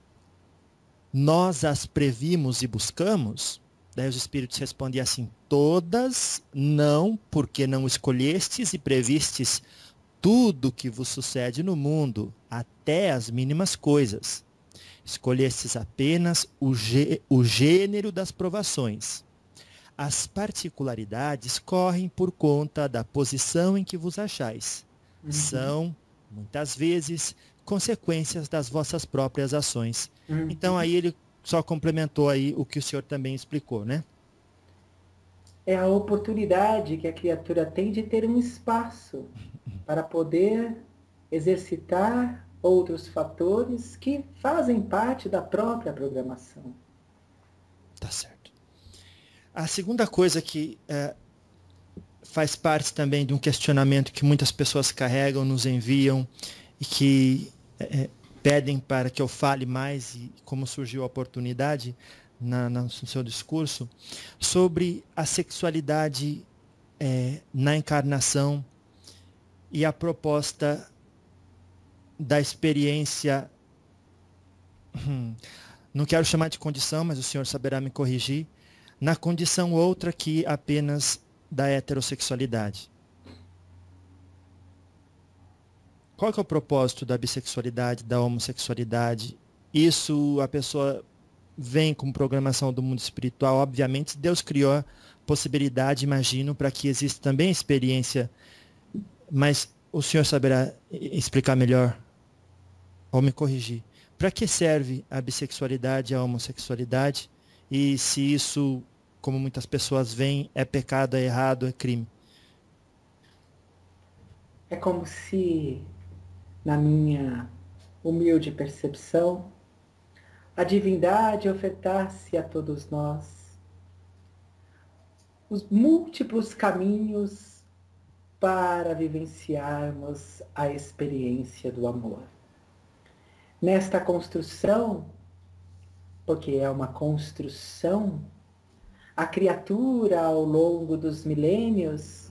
nós as previmos e buscamos? Daí os espíritos respondiam assim: todas não, porque não escolhestes e previstes tudo que vos sucede no mundo, até as mínimas coisas. Escolhestes apenas o gênero das provações. As particularidades correm por conta da posição em que vos achais. São, muitas vezes, consequências das vossas próprias ações. Então aí ele só complementou aí o que o senhor também explicou, né? É a oportunidade que a criatura tem de ter um espaço para poder exercitar outros fatores que fazem parte da própria programação. Tá certo. A segunda coisa que faz parte também de um questionamento que muitas pessoas carregam, nos enviam e que pedem para que eu fale mais, e como surgiu a oportunidade no seu discurso, sobre a sexualidade na encarnação e a proposta da experiência, não quero chamar de condição, mas o senhor saberá me corrigir, na condição outra que apenas da heterossexualidade. qual que é o propósito da bissexualidade, da homossexualidade? Isso a pessoa vem com programação do mundo espiritual. Obviamente, Deus criou a possibilidade, imagino, para que exista também experiência, mas o senhor saberá explicar melhor ou me corrigir. Para que serve a bissexualidade e a homossexualidade? E se isso, como muitas pessoas veem, é pecado, é errado, é crime? É como se, na minha humilde percepção, a divindade ofertasse a todos nós os múltiplos caminhos para vivenciarmos a experiência do amor. Nesta construção, porque é uma construção, a criatura ao longo dos milênios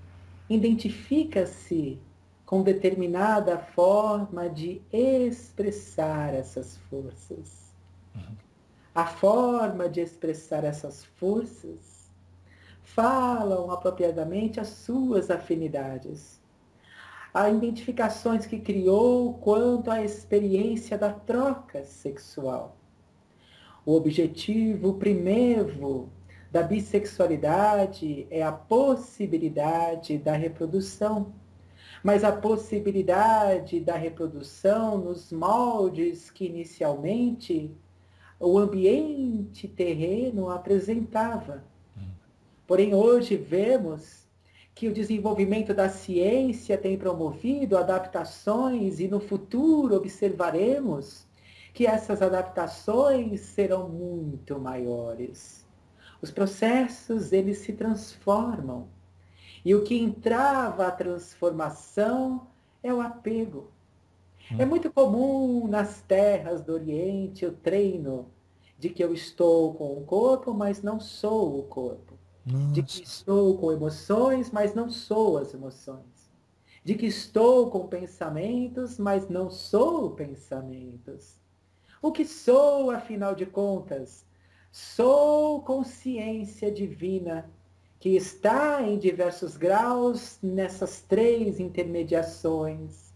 identifica-se com determinada forma de expressar essas forças. A forma de expressar essas forças falam apropriadamente as suas afinidades. Há identificações que criou quanto à experiência da troca sexual. O objetivo primeiro da bissexualidade é a possibilidade da reprodução, mas a possibilidade da reprodução nos moldes que inicialmente o ambiente terreno apresentava. Porém, hoje vemos que o desenvolvimento da ciência tem promovido adaptações e no futuro observaremos que essas adaptações serão muito maiores. Os processos, eles se transformam. E o que entrava a transformação é o apego. É muito comum nas terras do Oriente o treino de que eu estou com o corpo, mas não sou o corpo. Nossa. De que estou com emoções, mas não sou as emoções. De que estou com pensamentos, mas não sou pensamentos. O que sou, afinal de contas? Sou consciência divina, que está em diversos graus nessas três intermediações.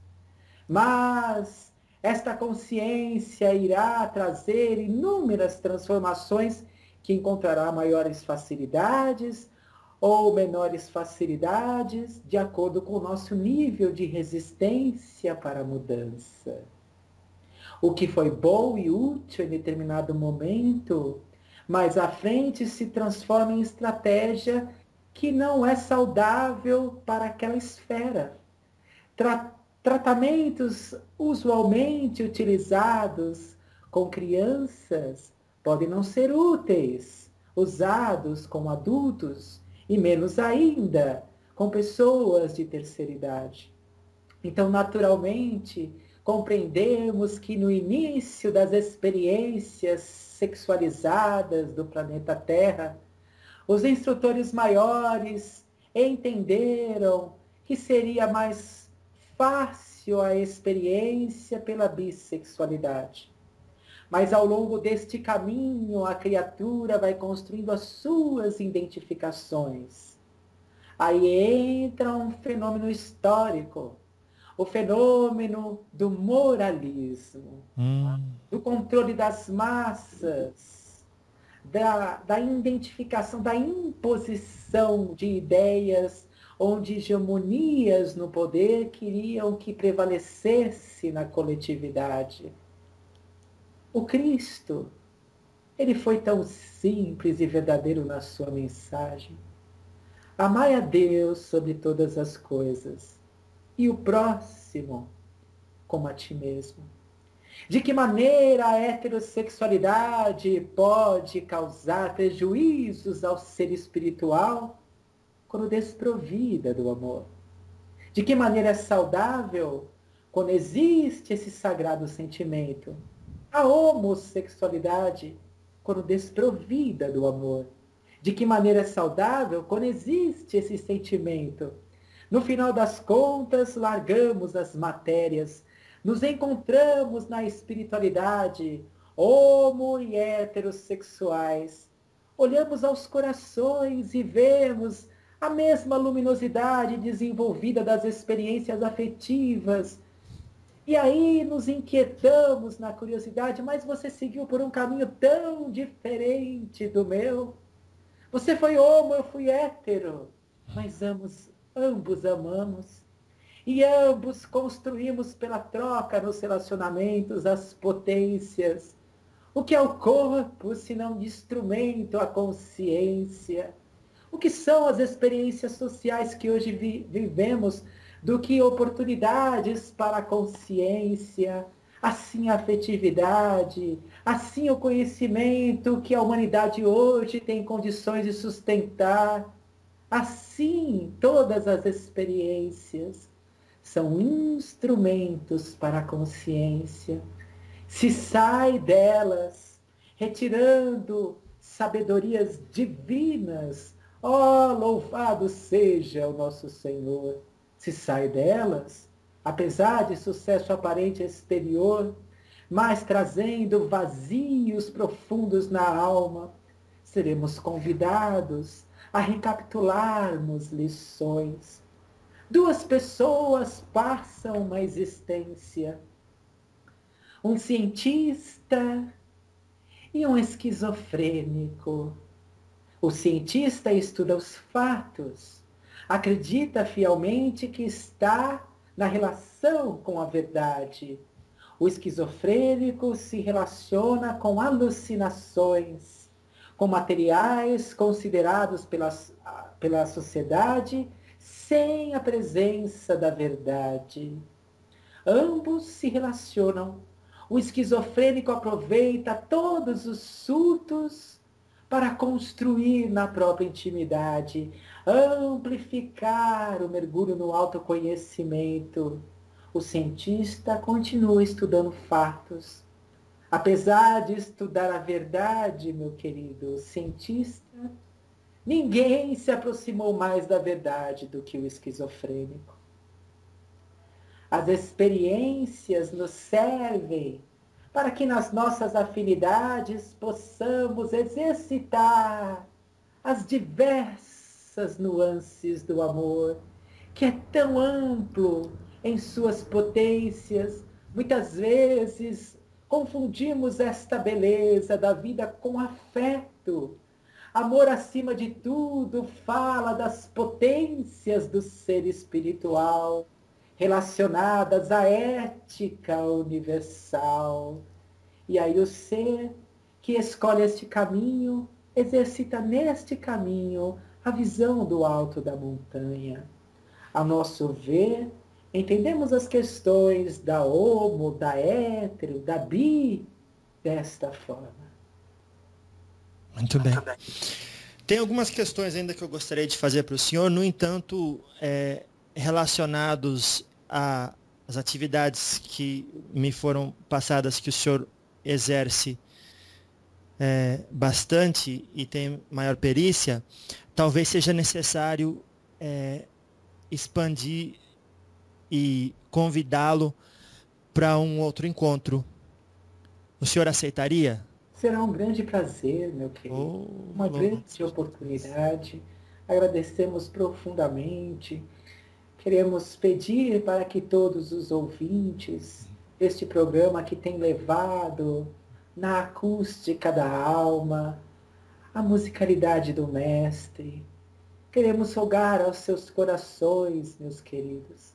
Mas esta consciência irá trazer inúmeras transformações que encontrará maiores facilidades ou menores facilidades, de acordo com o nosso nível de resistência para a mudança. O que foi bom e útil em determinado momento, mais à frente se transforma em estratégia que não é saudável para aquela esfera. Tratamentos usualmente utilizados com crianças podem não ser úteis, usados com adultos e menos ainda com pessoas de terceira idade. Então, naturalmente, compreendemos que no início das experiências sexualizadas do planeta Terra, os instrutores maiores entenderam que seria mais fácil a experiência pela bissexualidade. Mas ao longo deste caminho, a criatura vai construindo as suas identificações. Aí entra um fenômeno histórico, o fenômeno do moralismo, do controle das massas, da identificação, da imposição de ideias, onde hegemonias no poder queriam que prevalecesse na coletividade. O Cristo, ele foi tão simples e verdadeiro na sua mensagem. Amai a Deus sobre todas as coisas e o próximo como a ti mesmo. De que maneira a heterossexualidade pode causar prejuízos ao ser espiritual quando desprovida do amor? De que maneira é saudável quando existe esse sagrado sentimento? A homossexualidade quando desprovida do amor. De que maneira é saudável quando existe esse sentimento? No final das contas, largamos as matérias, nos encontramos na espiritualidade, homo e heterossexuais. Olhamos aos corações e vemos a mesma luminosidade desenvolvida das experiências afetivas E aí nos inquietamos na curiosidade, mas você seguiu por um caminho tão diferente do meu. Você foi homo, eu fui hétero, mas ambos amamos. E ambos construímos pela troca nos relacionamentos as potências. O que é o corpo, se não de instrumento, a consciência? O que são as experiências sociais que hoje vivemos do que oportunidades para a consciência, assim a afetividade, assim o conhecimento que a humanidade hoje tem condições de sustentar, assim todas as experiências são instrumentos para a consciência. Se sai delas, retirando sabedorias divinas, ó, louvado seja o nosso Senhor. Se sai delas, apesar de sucesso aparente exterior, mas trazendo vazios profundos na alma, seremos convidados a recapitularmos lições. Duas pessoas passam uma existência, um cientista e um esquizofrênico. O cientista estuda os fatos, acredita fielmente que está na relação com a verdade. O esquizofrênico se relaciona com alucinações, com materiais considerados pela sociedade sem a presença da verdade. Ambos se relacionam. O esquizofrênico aproveita todos os surtos para construir na própria intimidade, amplificar o mergulho no autoconhecimento. O cientista continua estudando fatos. Apesar de estudar a verdade, meu querido cientista, ninguém se aproximou mais da verdade do que o esquizofrênico. As experiências nos servem para que nas nossas afinidades possamos exercitar as diversas nuances do amor, que é tão amplo em suas potências. Muitas vezes confundimos esta beleza da vida com afeto. Amor, acima de tudo, fala das potências do ser espiritual, relacionadas à ética universal. E aí o ser que escolhe este caminho, exercita neste caminho a visão do alto da montanha. A nosso ver, entendemos as questões da homo, da hétero, da bi, desta forma. Muito bem. Tem algumas questões ainda que eu gostaria de fazer para o senhor, no entanto, relacionados às atividades que me foram passadas, que o senhor exerce bastante e tem maior perícia, talvez seja necessário expandir e convidá-lo para um outro encontro. O senhor aceitaria? Será um grande prazer, meu querido. Uma grande oportunidade. Agradecemos profundamente. Queremos pedir para que todos os ouvintes deste programa que tem levado na acústica da alma a musicalidade do Mestre, queremos rogar aos seus corações, meus queridos.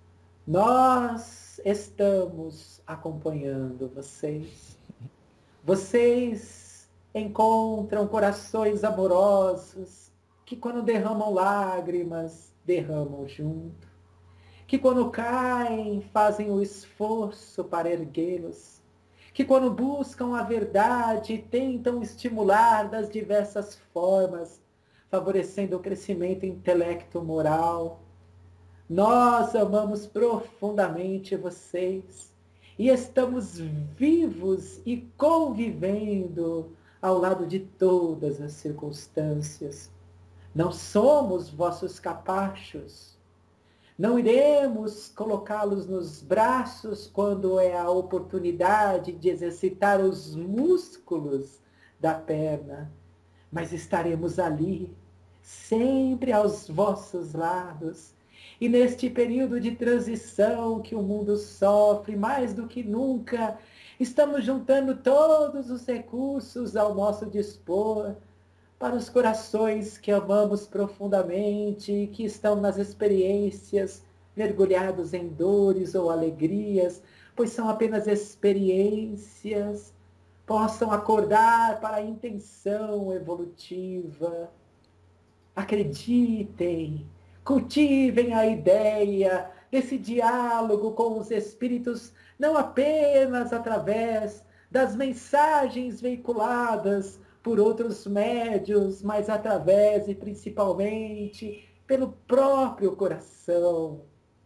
Nós estamos acompanhando vocês. Vocês encontram corações amorosos que quando derramam lágrimas, derramam junto. Que quando caem, fazem o esforço para erguê-los. Que quando buscam a verdade, tentam estimular das diversas formas, favorecendo o crescimento intelecto-moral. Nós amamos profundamente vocês e estamos vivos e convivendo ao lado de todas as circunstâncias. Não somos vossos capachos. Não iremos colocá-los nos braços quando é a oportunidade de exercitar os músculos da perna, mas estaremos ali, sempre aos vossos lados, E neste período de transição que o mundo sofre mais do que nunca, estamos juntando todos os recursos ao nosso dispor para os corações que amamos profundamente, que estão nas experiências, mergulhados em dores ou alegrias, pois são apenas experiências, possam acordar para a intenção evolutiva. Acreditem, cultivem a ideia desse diálogo com os espíritos, não apenas através das mensagens veiculadas por outros médios, mas através e principalmente pelo próprio coração.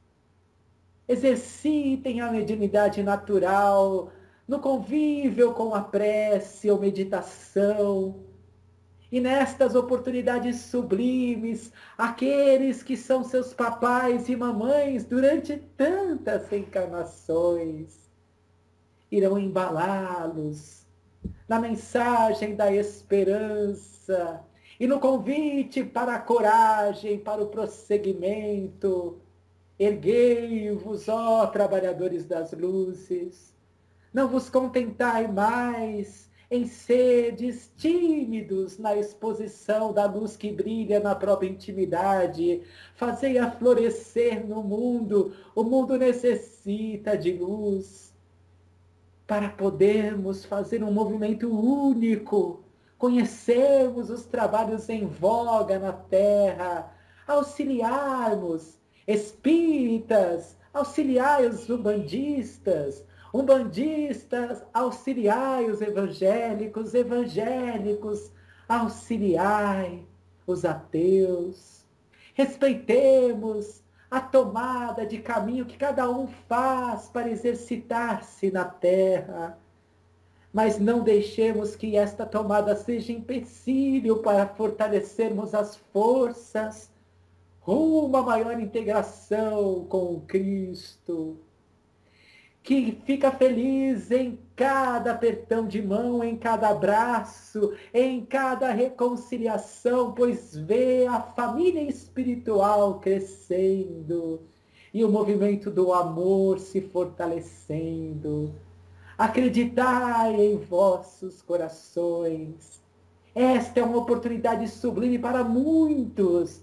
Exercitem a mediunidade natural no convívio com a prece ou meditação. E nestas oportunidades sublimes, aqueles que são seus papais e mamães durante tantas encarnações irão embalá-los na mensagem da esperança e no convite para a coragem, para o prosseguimento. Erguei-vos, ó trabalhadores das luzes, não vos contentai mais em seres tímidos na exposição da luz que brilha na própria intimidade. Fazei-a florescer no mundo. O mundo necessita de luz para podermos fazer um movimento único, conhecermos os trabalhos em voga na Terra, auxiliarmos espíritas, auxiliai os umbandistas, umbandistas, auxiliai os evangélicos, evangélicos, auxiliai os ateus. Respeitemos a tomada de caminho que cada um faz para exercitar-se na terra, mas não deixemos que esta tomada seja empecilho para fortalecermos as forças rumo a maior integração com o Cristo, que fica feliz em cada apertão de mão, em cada abraço, em cada reconciliação, pois vê a família espiritual crescendo e o movimento do amor se fortalecendo. Acreditai em vossos corações. Esta é uma oportunidade sublime para muitos,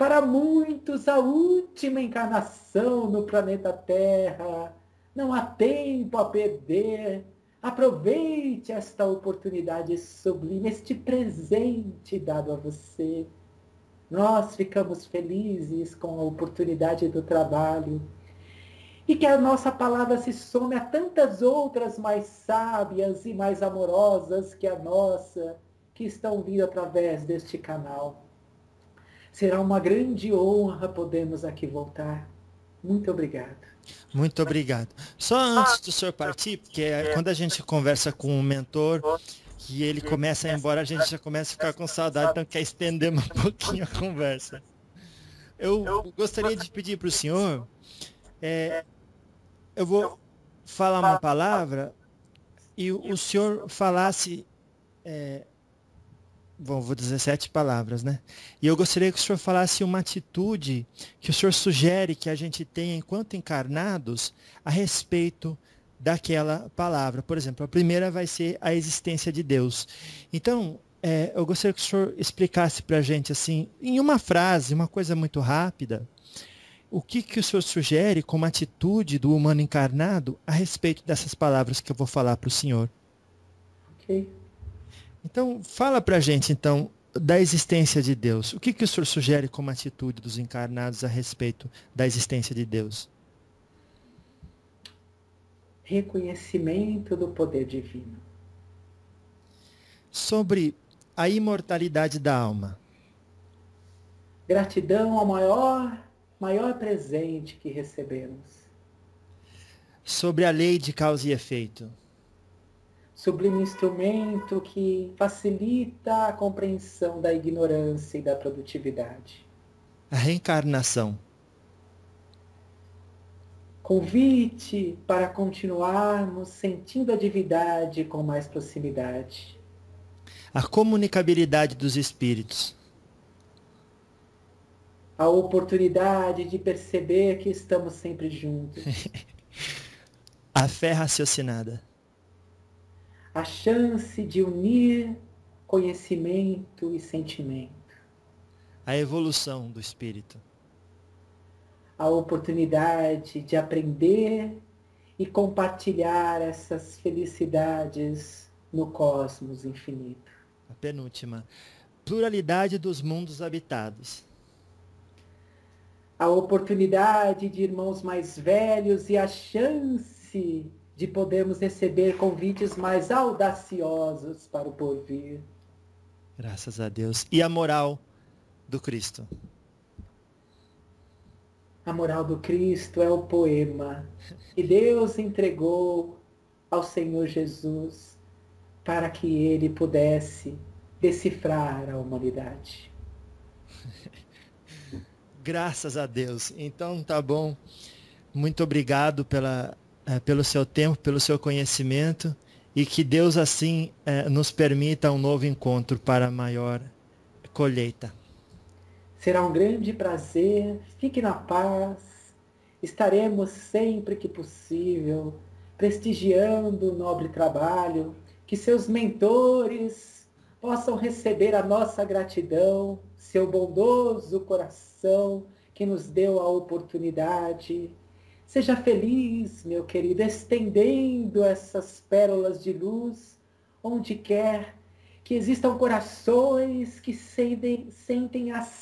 a última encarnação no planeta Terra. Não há tempo a perder. Aproveite esta oportunidade sublime, este presente dado a você. Nós ficamos felizes com a oportunidade do trabalho. E que a nossa palavra se some a tantas outras mais sábias e mais amorosas que a nossa, que estão vindo através deste canal. Será uma grande honra podermos aqui voltar. Muito obrigado. Muito obrigado. Só antes do senhor partir, porque quando a gente conversa com um mentor e ele começa a ir embora, a gente já começa a ficar com saudade, então quer estender um pouquinho a conversa. Eu gostaria de pedir para o senhor, eu vou falar uma palavra e o senhor falasse, vou dizer 7 palavras, né? E eu gostaria que o senhor falasse uma atitude que o senhor sugere que a gente tenha enquanto encarnados a respeito daquela palavra. Por exemplo, a primeira vai ser a existência de Deus. Então, eu gostaria que o senhor explicasse para a gente, assim, em uma frase, uma coisa muito rápida, o que o senhor sugere como atitude do humano encarnado a respeito dessas palavras que eu vou falar para o senhor. Ok. Então, fala para a gente, então, da existência de Deus. O que o senhor sugere como atitude dos encarnados a respeito da existência de Deus? Reconhecimento do poder divino. Sobre a imortalidade da alma. Gratidão ao maior presente que recebemos. Sobre a lei de causa e efeito. Sublime instrumento que facilita a compreensão da ignorância e da produtividade. A reencarnação. Convite para continuarmos sentindo a divindade com mais proximidade. A comunicabilidade dos espíritos. a oportunidade de perceber que estamos sempre juntos. A fé raciocinada. A chance de unir conhecimento e sentimento. A evolução do espírito. A oportunidade de aprender e compartilhar essas felicidades no cosmos infinito. A penúltima. Pluralidade dos mundos habitados. A oportunidade de irmãos mais velhos e a chance de podermos receber convites mais audaciosos para o porvir. Graças a Deus. E a moral do Cristo. A moral do Cristo é o poema que Deus entregou ao Senhor Jesus para que ele pudesse decifrar a humanidade. Graças a Deus. Então tá bom. Muito obrigado pelo seu tempo, pelo seu conhecimento e que Deus assim nos permita um novo encontro para maior colheita. Será um grande prazer. Fique na paz. Estaremos sempre que possível prestigiando o nobre trabalho. Que seus mentores possam receber a nossa gratidão, seu bondoso coração que nos deu a oportunidade. Seja feliz, meu querido, estendendo essas pérolas de luz onde quer que existam corações que sentem a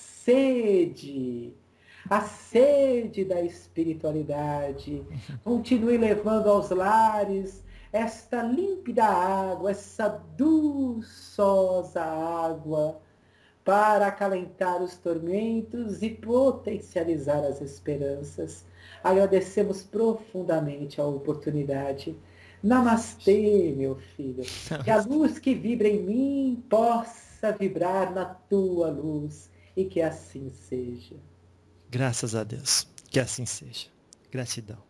sede da espiritualidade. Continue levando aos lares esta límpida água, essa dulçosa água, para acalentar os tormentos e potencializar as esperanças. Agradecemos profundamente a oportunidade. Namastê, meu filho. Que a luz que vibra em mim possa vibrar na tua luz e que assim seja. Graças a Deus. Que assim seja. Gratidão.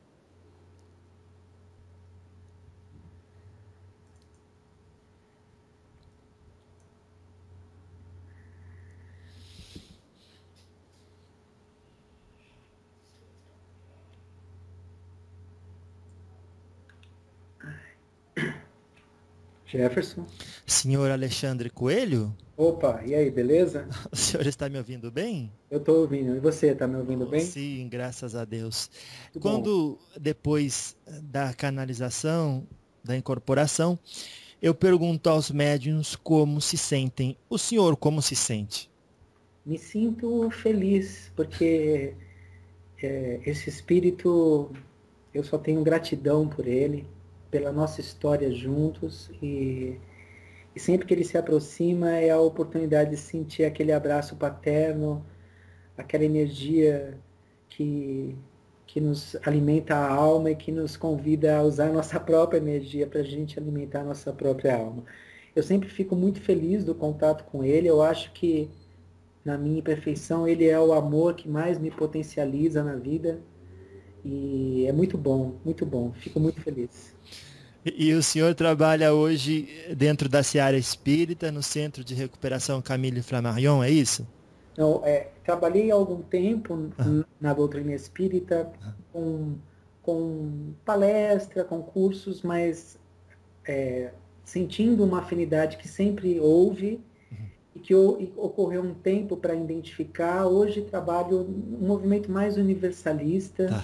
Jefferson. Senhor Alexandre Coelho? Opa, e aí, beleza? O senhor está me ouvindo bem? Eu estou ouvindo. E você, está me ouvindo bem? Sim, graças a Deus. Muito Quando, depois da canalização, da incorporação, eu pergunto aos médiuns como se sentem. O senhor como se sente? Me sinto feliz, porque esse espírito, eu só tenho gratidão por ele, pela nossa história juntos, e sempre que ele se aproxima é a oportunidade de sentir aquele abraço paterno, aquela energia que nos alimenta a alma e que nos convida a usar a nossa própria energia para a gente alimentar a nossa própria alma. Eu sempre fico muito feliz do contato com ele. Eu acho que, na minha imperfeição, ele é o amor que mais me potencializa na vida. E é muito bom, muito bom. Fico muito feliz. E o senhor trabalha hoje dentro da Seara Espírita, no Centro de Recuperação Camille Flammarion, é isso? Não, trabalhei há algum tempo na doutrina espírita, com palestra, com cursos, mas sentindo uma afinidade que sempre houve e que ocorreu um tempo para identificar. Hoje trabalho um movimento mais universalista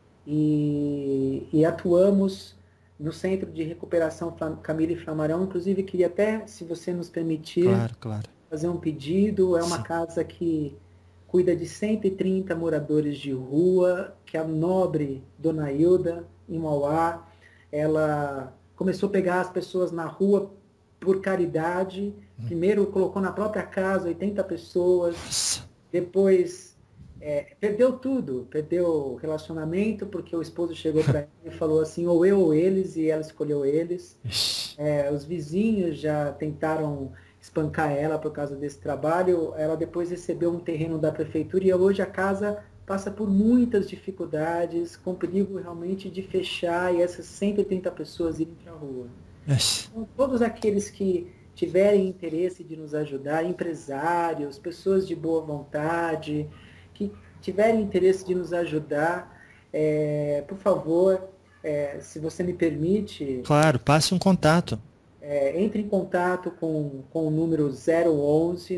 e atuamos no Centro de Recuperação Camille Flammarion. Inclusive, queria até, se você nos permitir, claro. fazer um pedido. É uma Sim. casa que cuida de 130 moradores de rua, que a nobre Dona Hilda, em Mauá, ela começou a pegar as pessoas na rua por caridade. Primeiro colocou na própria casa 80 pessoas, Nossa. depois perdeu tudo, perdeu o relacionamento, porque o esposo chegou para ela e falou assim, ou eu ou eles, e ela escolheu eles. Os vizinhos já tentaram espancar ela por causa desse trabalho. Ela depois recebeu um terreno da prefeitura e hoje a casa passa por muitas dificuldades, com perigo realmente de fechar e essas 130 pessoas irem para a rua. Então, todos aqueles que tiverem interesse de nos ajudar, empresários, pessoas de boa vontade, que tiverem interesse de nos ajudar, por favor, se você me permite, Claro, passe um contato. entre em contato com o número 011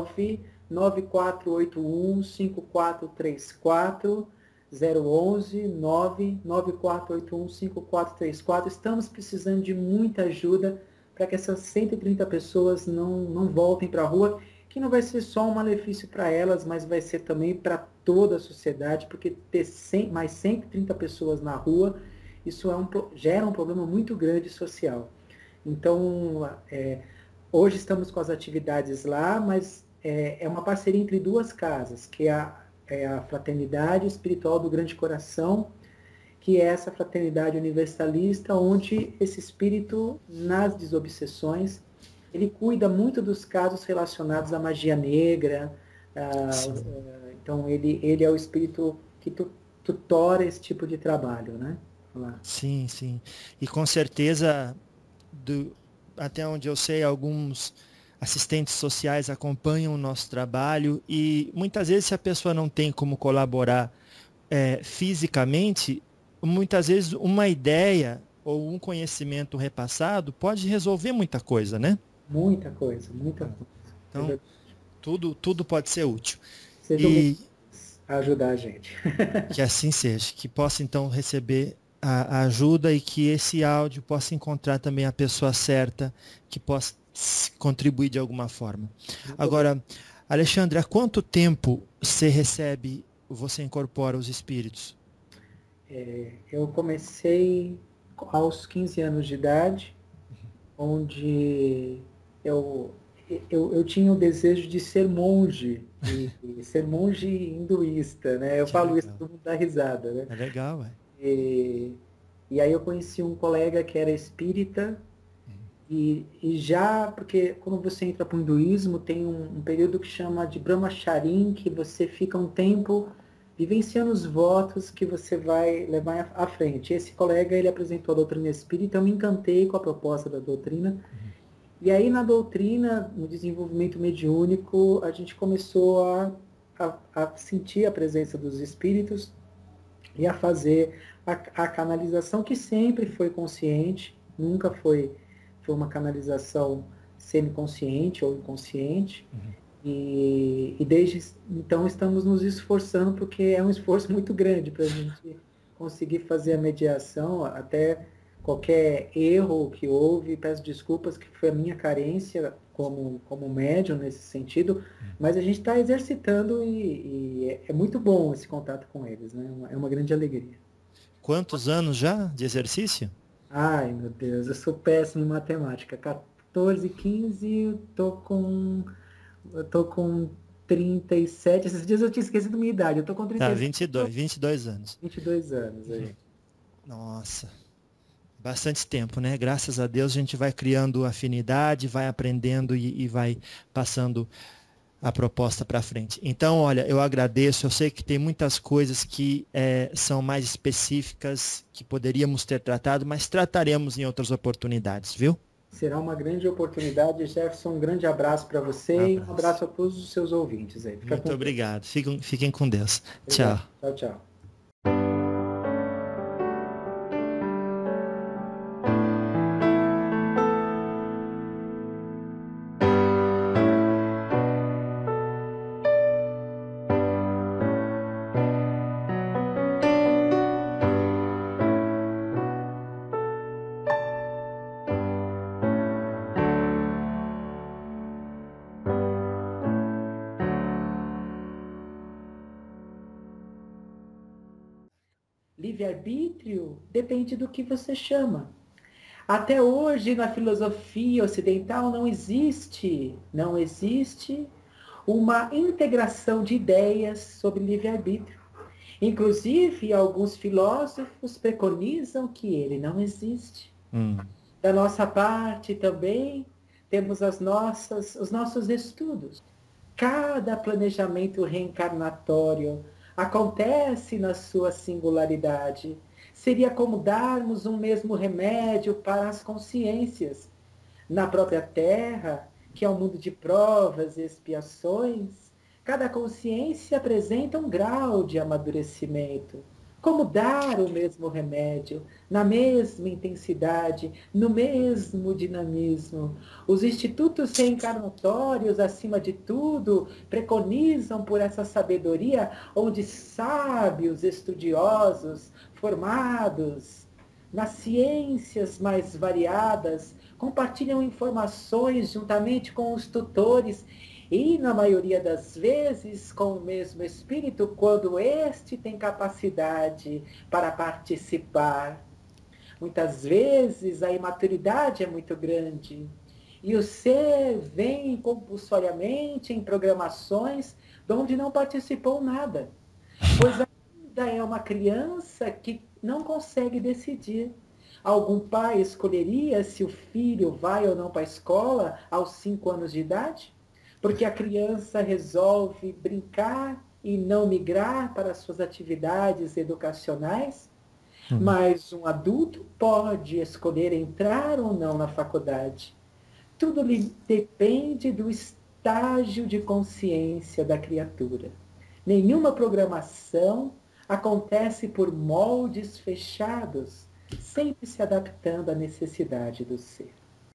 99481 5434, 011 99481 5434. Estamos precisando de muita ajuda para que essas 130 pessoas não voltem para a rua, que não vai ser só um malefício para elas, mas vai ser também para toda a sociedade, porque ter mais 130 pessoas na rua, isso gera um problema muito grande social. Então, hoje estamos com as atividades lá, mas é uma parceria entre duas casas, que é a Fraternidade Espiritual do Grande Coração, que é essa fraternidade universalista, onde esse espírito, nas desobsessões, ele cuida muito dos casos relacionados à magia negra. Então, ele é o espírito que tutora esse tipo de trabalho, né? Lá. Sim, sim. E com certeza, até onde eu sei, alguns assistentes sociais acompanham o nosso trabalho e muitas vezes, se a pessoa não tem como colaborar fisicamente, muitas vezes uma ideia ou um conhecimento repassado pode resolver muita coisa, né? Muita coisa, muita coisa. Então, tudo pode ser útil. Sejam bem-vindos a ajudar a gente. Que assim seja, que possa então receber a ajuda e que esse áudio possa encontrar também a pessoa certa, que possa contribuir de alguma forma. Agora, Alexandre, há quanto tempo você incorpora os espíritos? Eu comecei aos 15 anos de idade, onde eu tinha o desejo de ser monge, e ser monge hinduísta, né? Eu falo isso, todo mundo dá risada, né? É legal, ué. E aí eu conheci um colega que era espírita, e já, porque quando você entra para o hinduísmo, tem um período que chama de Brahmacharim, que você fica um tempo vivenciando os votos que você vai levar à frente. Esse colega, ele apresentou a doutrina espírita, eu me encantei com a proposta da doutrina. E aí, na doutrina, no desenvolvimento mediúnico, a gente começou a sentir a presença dos espíritos e a fazer a canalização, que sempre foi consciente, nunca foi uma canalização semiconsciente ou inconsciente. E desde então estamos nos esforçando, porque é um esforço muito grande para a gente conseguir fazer a mediação. Até qualquer erro que houve, peço desculpas, que foi a minha carência como médium nesse sentido, mas a gente está exercitando e é muito bom esse contato com eles, né? É uma grande alegria. Quantos anos já de exercício? Ai, meu Deus, eu sou péssimo em matemática. 14, 15, eu tô com 37. Esses dias eu tinha esquecido minha idade. Eu tô com 37. Tá, 22 anos. 22 anos aí. Nossa, bastante tempo, né? Graças a Deus a gente vai criando afinidade, vai aprendendo e vai passando a proposta para frente. Então, olha, eu agradeço. Eu sei que tem muitas coisas que são mais específicas que poderíamos ter tratado, mas trataremos em outras oportunidades, viu? Será uma grande oportunidade, Jefferson. Um grande abraço para você e um abraço a todos os seus ouvintes aí. Muito obrigado. Fiquem com Deus. Obrigado. Tchau. Tchau, tchau. Livre-arbítrio depende do que você chama. Até hoje, na filosofia ocidental, não existe uma integração de ideias sobre livre-arbítrio. Inclusive, alguns filósofos preconizam que ele não existe. Da nossa parte também, temos os nossos estudos. Cada planejamento reencarnatório acontece na sua singularidade. Seria como darmos um mesmo remédio para as consciências. Na própria Terra, que é um mundo de provas e expiações, Cada consciência apresenta um grau de amadurecimento. Como dar o mesmo remédio, na mesma intensidade, no mesmo dinamismo? Os institutos reencarnatórios, acima de tudo, preconizam por essa sabedoria, onde sábios, estudiosos, formados nas ciências mais variadas, compartilham informações juntamente com os tutores e, na maioria das vezes, com o mesmo espírito, quando este tem capacidade para participar. Muitas vezes a imaturidade é muito grande e o ser vem compulsoriamente em programações de onde não participou nada, pois ainda é uma criança que não consegue decidir. Algum pai escolheria se o filho vai ou não para a escola aos 5 anos de idade? Porque a criança resolve brincar e não migrar para suas atividades educacionais, mas um adulto pode escolher entrar ou não na faculdade. Tudo depende do estágio de consciência da criatura. Nenhuma programação acontece por moldes fechados, sempre se adaptando à necessidade do ser.